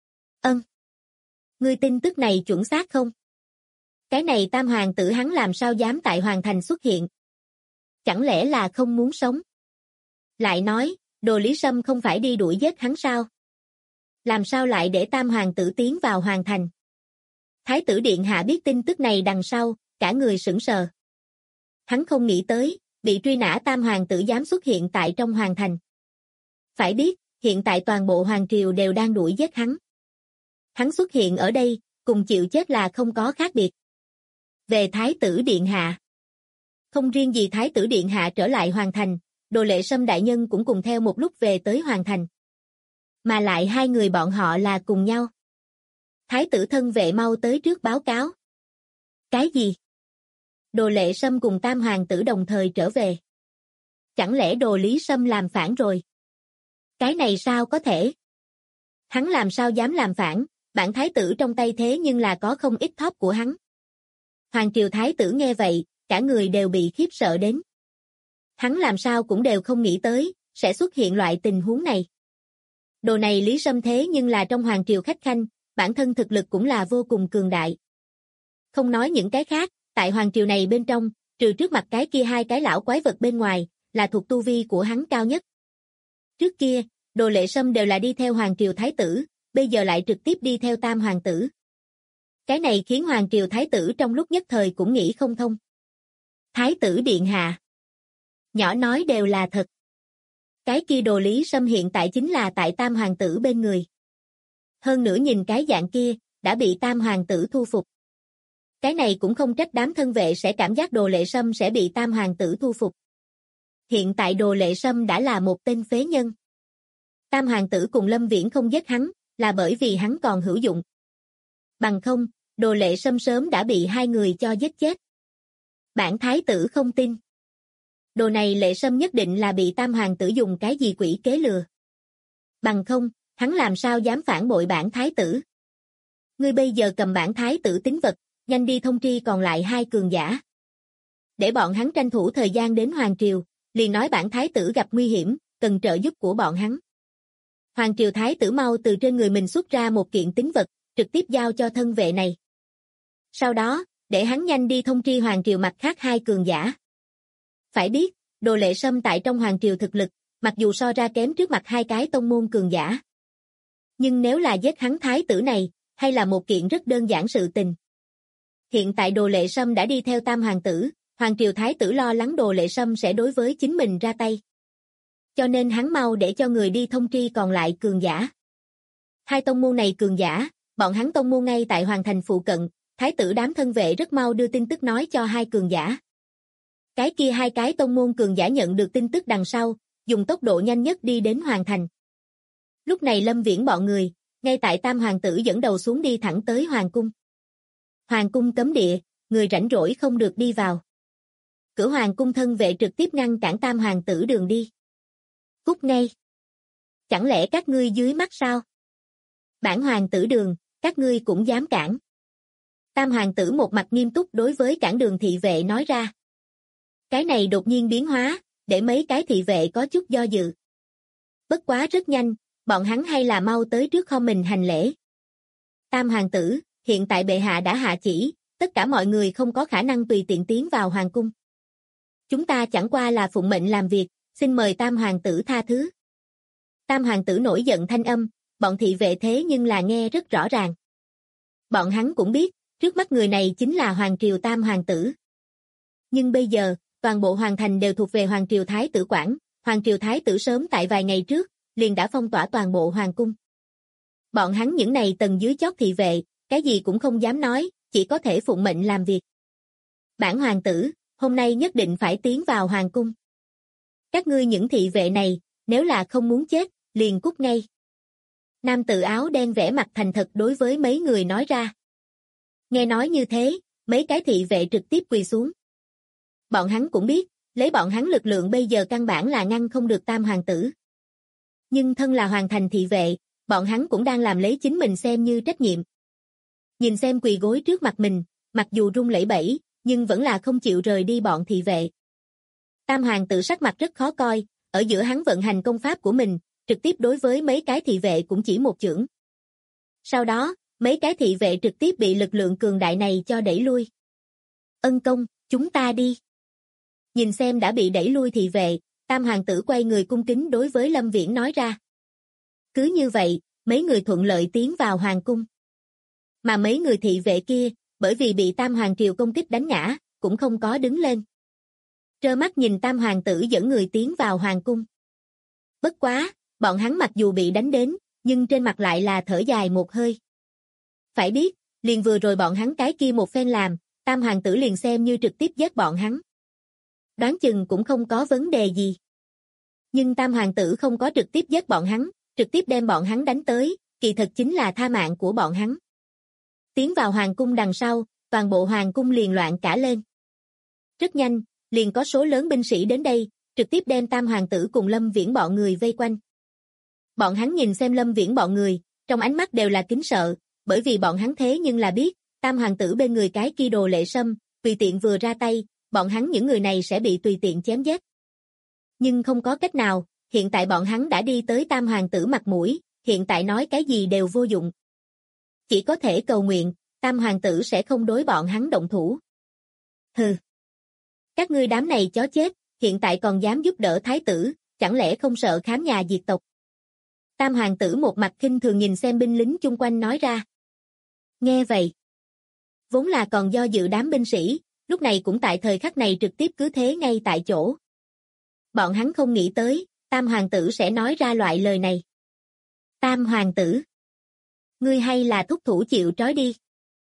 Ngươi tin tức này chuẩn xác không? Cái này Tam Hoàng tử hắn làm sao dám tại Hoàng Thành xuất hiện? Chẳng lẽ là không muốn sống? Lại nói, Đồ Lý Sâm không phải đi đuổi giết hắn sao? Làm sao lại để Tam Hoàng tử tiến vào Hoàng Thành? Thái tử điện hạ biết tin tức này đằng sau, cả người sững sờ. Hắn không nghĩ tới, bị truy nã Tam Hoàng tử dám xuất hiện tại trong Hoàng Thành. Phải biết, hiện tại toàn bộ Hoàng triều đều đang đuổi giết hắn. Hắn xuất hiện ở đây, cùng chịu chết là không có khác biệt. Về Thái tử điện hạ. Không riêng gì Thái tử điện hạ trở lại Hoàng Thành, Đồ Lệ Sâm đại nhân cũng cùng theo một lúc về tới Hoàng Thành. Mà lại hai người bọn họ là cùng nhau. Thái tử thân vệ mau tới trước báo cáo. Cái gì? Đồ Lệ Sâm cùng Tam Hoàng tử đồng thời trở về. Chẳng lẽ Đồ Lý Sâm làm phản rồi? Cái này sao có thể? Hắn làm sao dám làm phản, bản thái tử trong tay thế nhưng là có không ít thóp của hắn. Hoàng triều thái tử nghe vậy, cả người đều bị khiếp sợ đến. Hắn làm sao cũng đều không nghĩ tới, sẽ xuất hiện loại tình huống này. Đồ này Lý Sâm thế nhưng là trong Hoàng triều khách khanh, bản thân thực lực cũng là vô cùng cường đại. Không nói những cái khác, tại Hoàng triều này bên trong, trừ trước mặt cái kia hai cái lão quái vật bên ngoài, là thuộc tu vi của hắn cao nhất. Trước kia, Đồ Lệ Sâm đều là đi theo Hoàng triều thái tử, bây giờ lại trực tiếp đi theo Tam Hoàng tử. Cái này khiến Hoàng triều thái tử trong lúc nhất thời cũng nghĩ không thông. Thái tử điện hạ. Nhỏ nói đều là thật. Cái kia Đồ Lý Sâm hiện tại chính là tại Tam Hoàng tử bên người. Hơn nữa nhìn cái dạng kia, đã bị Tam Hoàng tử thu phục. Cái này cũng không trách đám thân vệ sẽ cảm giác Đồ Lệ Sâm sẽ bị Tam hoàng tử thu phục. Hiện tại Đồ Lệ Sâm đã là một tên phế nhân. Tam hoàng tử cùng Lâm Viễn không giết hắn, là bởi vì hắn còn hữu dụng. Bằng không, Đồ Lệ Sâm sớm đã bị hai người cho giết chết. Bản thái tử không tin. Đồ này Lệ Sâm nhất định là bị Tam hoàng tử dùng cái gì quỷ kế lừa. Bằng không, hắn làm sao dám phản bội bản thái tử. Ngươi bây giờ cầm bản thái tử tín vật, nhanh đi thông tri còn lại hai cường giả. Để bọn hắn tranh thủ thời gian đến Hoàng Triều, liền nói bản thái tử gặp nguy hiểm, cần trợ giúp của bọn hắn. Hoàng Triều thái tử mau từ trên người mình xuất ra một kiện tín vật, trực tiếp giao cho thân vệ này. Sau đó, để hắn nhanh đi thông tri Hoàng Triều mặt khác hai cường giả. Phải biết, Đồ Lệ Sâm tại trong Hoàng Triều thực lực, mặc dù so ra kém trước mặt hai cái tông môn cường giả. Nhưng nếu là giết hắn thái tử này, hay là một kiện rất đơn giản sự tình. Hiện tại Đồ Lệ Sâm đã đi theo Tam hoàng tử, Hoàng Triều thái tử lo lắng Đồ Lệ Sâm sẽ đối với chính mình ra tay. Cho nên hắn mau để cho người đi thông tri còn lại cường giả. Hai tông môn này cường giả, bọn hắn tông môn ngay tại Hoàng thành phụ cận, thái tử đám thân vệ rất mau đưa tin tức nói cho hai cường giả. Cái kia hai cái tông môn cường giả nhận được tin tức đằng sau, dùng tốc độ nhanh nhất đi đến Hoàng thành. Lúc này Lâm Viễn bọn người, ngay tại Tam hoàng tử dẫn đầu xuống đi thẳng tới Hoàng cung. Hoàng cung cấm địa, người rảnh rỗi không được đi vào. Cửa Hoàng cung thân vệ trực tiếp ngăn cản Tam hoàng tử đường đi. Cút ngay. Chẳng lẽ các ngươi dưới mắt sao? Bản hoàng tử đường, các ngươi cũng dám cản. Tam hoàng tử một mặt nghiêm túc đối với cản đường thị vệ nói ra. Cái này đột nhiên biến hóa, để mấy cái thị vệ có chút do dự. Bất quá rất nhanh, bọn hắn hay là mau tới trước kho mình hành lễ. Tam hoàng tử, hiện tại bệ hạ đã hạ chỉ, tất cả mọi người không có khả năng tùy tiện tiến vào hoàng cung. Chúng ta chẳng qua là phụng mệnh làm việc, xin mời Tam hoàng tử tha thứ. Tam hoàng tử nổi giận thanh âm, bọn thị vệ thế nhưng là nghe rất rõ ràng. Bọn hắn cũng biết, trước mắt người này chính là Hoàng Triều Tam hoàng tử. Nhưng bây giờ, toàn bộ Hoàng thành đều thuộc về Hoàng Triều Thái tử quản, Hoàng Triều Thái tử sớm tại vài ngày trước, liền đã phong tỏa toàn bộ Hoàng cung. Bọn hắn những này tầng dưới chót thị vệ, cái gì cũng không dám nói, chỉ có thể phụng mệnh làm việc. Bản hoàng tử, hôm nay nhất định phải tiến vào Hoàng cung. Các ngươi những thị vệ này, nếu là không muốn chết, liền cút ngay. Nam tử áo đen vẽ mặt thành thật đối với mấy người nói ra. Nghe nói như thế, mấy cái thị vệ trực tiếp quỳ xuống. Bọn hắn cũng biết, lấy bọn hắn lực lượng bây giờ căn bản là ngăn không được Tam hoàng tử. Nhưng thân là Hoàng thành thị vệ, bọn hắn cũng đang làm lấy chính mình xem như trách nhiệm. Nhìn xem quỳ gối trước mặt mình, mặc dù run lẩy bẩy, nhưng vẫn là không chịu rời đi bọn thị vệ. Tam hoàng tử sắc mặt rất khó coi, ở giữa hắn vận hành công pháp của mình, trực tiếp đối với mấy cái thị vệ cũng chỉ một chưởng. Sau đó, mấy cái thị vệ trực tiếp bị lực lượng cường đại này cho đẩy lui. Ân công, chúng ta đi. Nhìn xem đã bị đẩy lui thị vệ, Tam hoàng tử quay người cung kính đối với Lâm Viễn nói ra. Cứ như vậy, mấy người thuận lợi tiến vào hoàng cung. Mà mấy người thị vệ kia, bởi vì bị Tam hoàng triều công kích đánh ngã, cũng không có đứng lên. Trơ mắt nhìn Tam hoàng tử dẫn người tiến vào hoàng cung. Bất quá, bọn hắn mặc dù bị đánh đến, nhưng trên mặt lại là thở dài một hơi. Phải biết, liền vừa rồi bọn hắn cái kia một phen làm, Tam hoàng tử liền xem như trực tiếp giết bọn hắn. Đoán chừng cũng không có vấn đề gì. Nhưng Tam hoàng tử không có trực tiếp giết bọn hắn, trực tiếp đem bọn hắn đánh tới, kỳ thật chính là tha mạng của bọn hắn. Tiến vào hoàng cung đằng sau, toàn bộ hoàng cung liền loạn cả lên. Rất nhanh, liền có số lớn binh sĩ đến đây, trực tiếp đem Tam hoàng tử cùng Lâm Viễn bọn người vây quanh. Bọn hắn nhìn xem Lâm Viễn bọn người, trong ánh mắt đều là kính sợ, bởi vì bọn hắn thế nhưng là biết, Tam hoàng tử bên người cái kia Đồ Lệ Sâm, tùy tiện vừa ra tay, bọn hắn những người này sẽ bị tùy tiện chém giết. Nhưng không có cách nào, hiện tại bọn hắn đã đi tới Tam hoàng tử mặt mũi, hiện tại nói cái gì đều vô dụng. Chỉ có thể cầu nguyện, Tam hoàng tử sẽ không đối bọn hắn động thủ. Hừ. Các ngươi đám này chó chết, hiện tại còn dám giúp đỡ thái tử, chẳng lẽ không sợ khám nhà diệt tộc. Tam hoàng tử một mặt khinh thường nhìn xem binh lính chung quanh nói ra. Nghe vậy, vốn là còn do dự đám binh sĩ, lúc này cũng tại thời khắc này trực tiếp cứ thế ngay tại chỗ. Bọn hắn không nghĩ tới, Tam hoàng tử sẽ nói ra loại lời này. Tam hoàng tử, ngươi hay là thúc thủ chịu trói đi.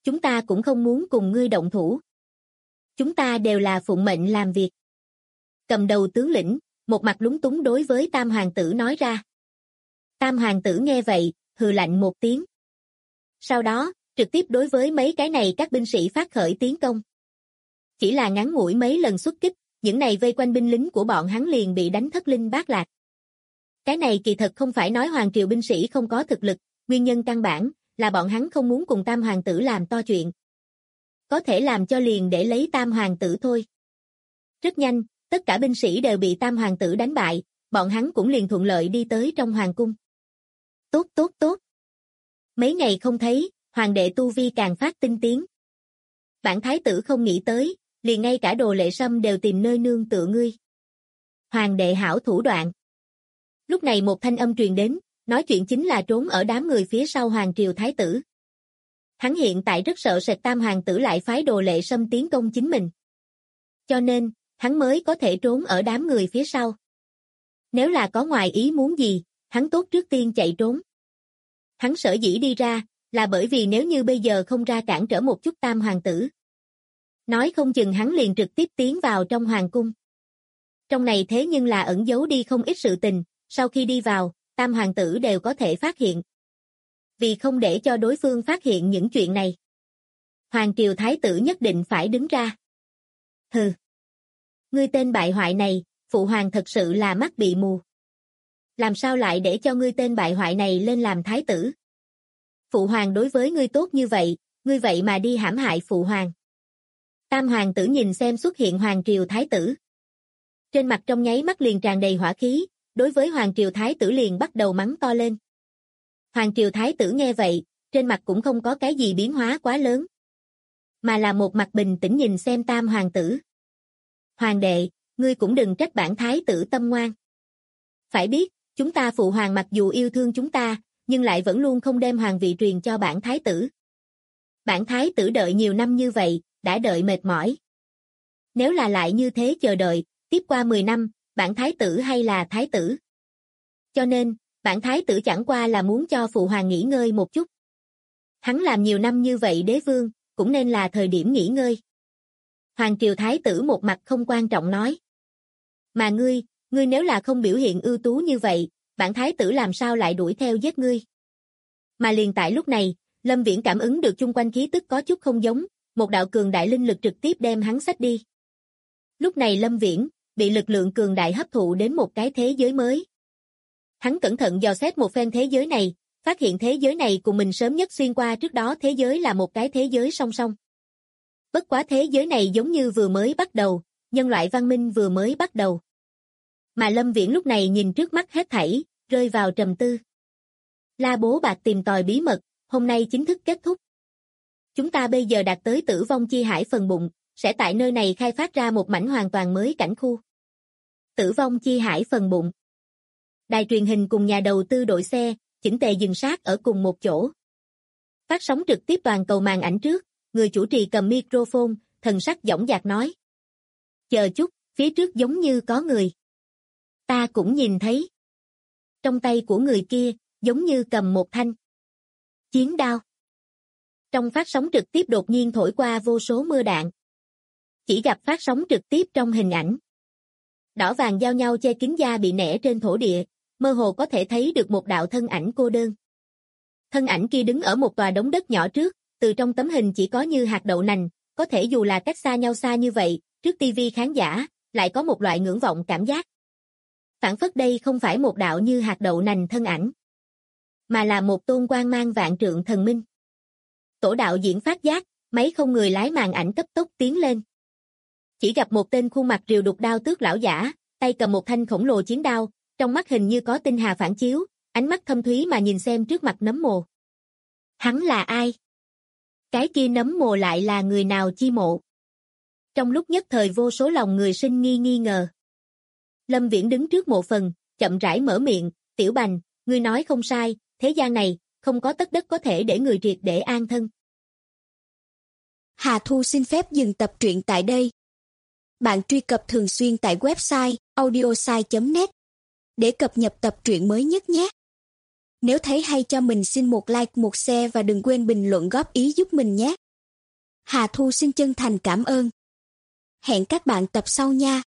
chúng ta cũng không muốn cùng ngươi động thủ. Chúng ta đều là phụng mệnh làm việc. Cầm đầu tướng lĩnh, một mặt lúng túng đối với Tam hoàng tử nói ra. Tam hoàng tử nghe vậy, hừ lạnh một tiếng. Sau đó, trực tiếp đối với mấy cái này các binh sĩ phát khởi tiến công. Chỉ là ngắn ngủi mấy lần xuất kích, những này vây quanh binh lính của bọn hắn liền bị đánh thất linh bát lạc. Cái này kỳ thật không phải nói hoàng triều binh sĩ không có thực lực, nguyên nhân căn bản là bọn hắn không muốn cùng Tam hoàng tử làm to chuyện. Có thể làm cho liền để lấy Tam hoàng tử thôi. Rất nhanh, tất cả binh sĩ đều bị Tam hoàng tử đánh bại, bọn hắn cũng liền thuận lợi đi tới trong hoàng cung. Tốt tốt tốt. Mấy ngày không thấy, hoàng đệ tu vi càng phát tinh tiến. Bản thái tử không nghĩ tới, liền ngay cả Đồ Lệ Sâm đều tìm nơi nương tựa ngươi. Hoàng đệ hảo thủ đoạn. Lúc này một thanh âm truyền đến, nói chuyện chính là trốn ở đám người phía sau hoàng triều thái tử. Hắn hiện tại rất sợ sệt Tam hoàng tử lại phái Đồ Lệ Sâm tiến công chính mình. Cho nên, hắn mới có thể trốn ở đám người phía sau. Nếu là có ngoài ý muốn gì, hắn tốt trước tiên chạy trốn. Hắn sở dĩ đi ra, là bởi vì nếu như bây giờ không ra cản trở một chút Tam hoàng tử. Nói không chừng hắn liền trực tiếp tiến vào trong hoàng cung. Trong này thế nhưng là ẩn giấu đi không ít sự tình, sau khi đi vào, Tam hoàng tử đều có thể phát hiện. Vì không để cho đối phương phát hiện những chuyện này. Hoàng triều thái tử nhất định phải đứng ra. Hừ. Ngươi tên bại hoại này, phụ hoàng thật sự là mắt bị mù. Làm sao lại để cho ngươi tên bại hoại này lên làm thái tử? Phụ hoàng đối với ngươi tốt như vậy, ngươi vậy mà đi hãm hại phụ hoàng. Tam hoàng tử nhìn xem xuất hiện hoàng triều thái tử. Trên mặt trong nháy mắt liền tràn đầy hỏa khí, đối với hoàng triều thái tử liền bắt đầu mắng to lên. Hoàng triều thái tử nghe vậy, trên mặt cũng không có cái gì biến hóa quá lớn. Mà là một mặt bình tĩnh nhìn xem Tam hoàng tử. Hoàng đệ, ngươi cũng đừng trách bản thái tử tâm ngoan. Phải biết, chúng ta phụ hoàng mặc dù yêu thương chúng ta, nhưng lại vẫn luôn không đem hoàng vị truyền cho bản thái tử. Bản thái tử đợi nhiều năm như vậy, đã đợi mệt mỏi. Nếu là lại như thế chờ đợi, tiếp qua 10 năm, bản thái tử hay là thái tử. Cho nên, bản thái tử chẳng qua là muốn cho phụ hoàng nghỉ ngơi một chút. Hắn làm nhiều năm như vậy đế vương, cũng nên là thời điểm nghỉ ngơi. Hoàng triều thái tử một mặt không quan trọng nói. Mà ngươi nếu là không biểu hiện ưu tú như vậy, bản thái tử làm sao lại đuổi theo giết ngươi. Mà liền tại lúc này, Lâm Viễn cảm ứng được chung quanh khí tức có chút không giống, một đạo cường đại linh lực trực tiếp đem hắn xách đi. Lúc này Lâm Viễn, bị lực lượng cường đại hấp thụ đến một cái thế giới mới. Hắn cẩn thận dò xét một phen thế giới này, phát hiện thế giới này cùng mình sớm nhất xuyên qua trước đó thế giới là một cái thế giới song song. Bất quá thế giới này giống như vừa mới bắt đầu, nhân loại văn minh vừa mới bắt đầu. Mà Lâm Viễn lúc này nhìn trước mắt hết thảy, rơi vào trầm tư. La Bố Bạc tìm tòi bí mật, hôm nay chính thức kết thúc. Chúng ta bây giờ đạt tới tử vong chi hải phần bụng, sẽ tại nơi này khai phát ra một mảnh hoàn toàn mới cảnh khu. Tử vong chi hải phần bụng. Đài truyền hình cùng nhà đầu tư đội xe, chỉnh tề dừng sát ở cùng một chỗ. Phát sóng trực tiếp toàn cầu màn ảnh trước, người chủ trì cầm microphone, thần sắc dõng dạc nói. Chờ chút, phía trước giống như có người. Ta cũng nhìn thấy. Trong tay của người kia, giống như cầm một thanh chiến đao. Trong phát sóng trực tiếp đột nhiên thổi qua vô số mưa đạn. Chỉ gặp phát sóng trực tiếp trong hình ảnh. Đỏ vàng giao nhau che kín da bị nẻ trên thổ địa, mơ hồ có thể thấy được một đạo thân ảnh cô đơn. Thân ảnh kia đứng ở một tòa đống đất nhỏ trước, từ trong tấm hình chỉ có như hạt đậu nành, có thể dù là cách xa nhau xa như vậy, trước tivi khán giả, lại có một loại ngưỡng vọng cảm giác. Phản phất đây không phải một đạo như hạt đậu nành thân ảnh, mà là một tôn quang mang vạn trượng thần minh. Tổ đạo diễn phát giác, máy không người lái màn ảnh cấp tốc tiến lên. Chỉ gặp một tên khuôn mặt rìu đục đao tước lão giả, tay cầm một thanh khổng lồ chiến đao, trong mắt hình như có tinh hà phản chiếu, ánh mắt thâm thúy mà nhìn xem trước mặt nấm mồ. Hắn là ai? Cái kia nấm mồ lại là người nào chi mộ? Trong lúc nhất thời vô số lòng người sinh nghi ngờ. Lâm Viễn đứng trước mộ phần, chậm rãi mở miệng, "Tiểu Bành, ngươi nói không sai, thế gian này, không có tất đất có thể để người triệt để an thân." Hà Thu xin phép dừng tập truyện tại đây. Bạn truy cập thường xuyên tại website audiosai.net để cập nhật tập truyện mới nhất nhé. Nếu thấy hay cho mình xin một like, một share và đừng quên bình luận góp ý giúp mình nhé. Hà Thu xin chân thành cảm ơn. Hẹn các bạn tập sau nha.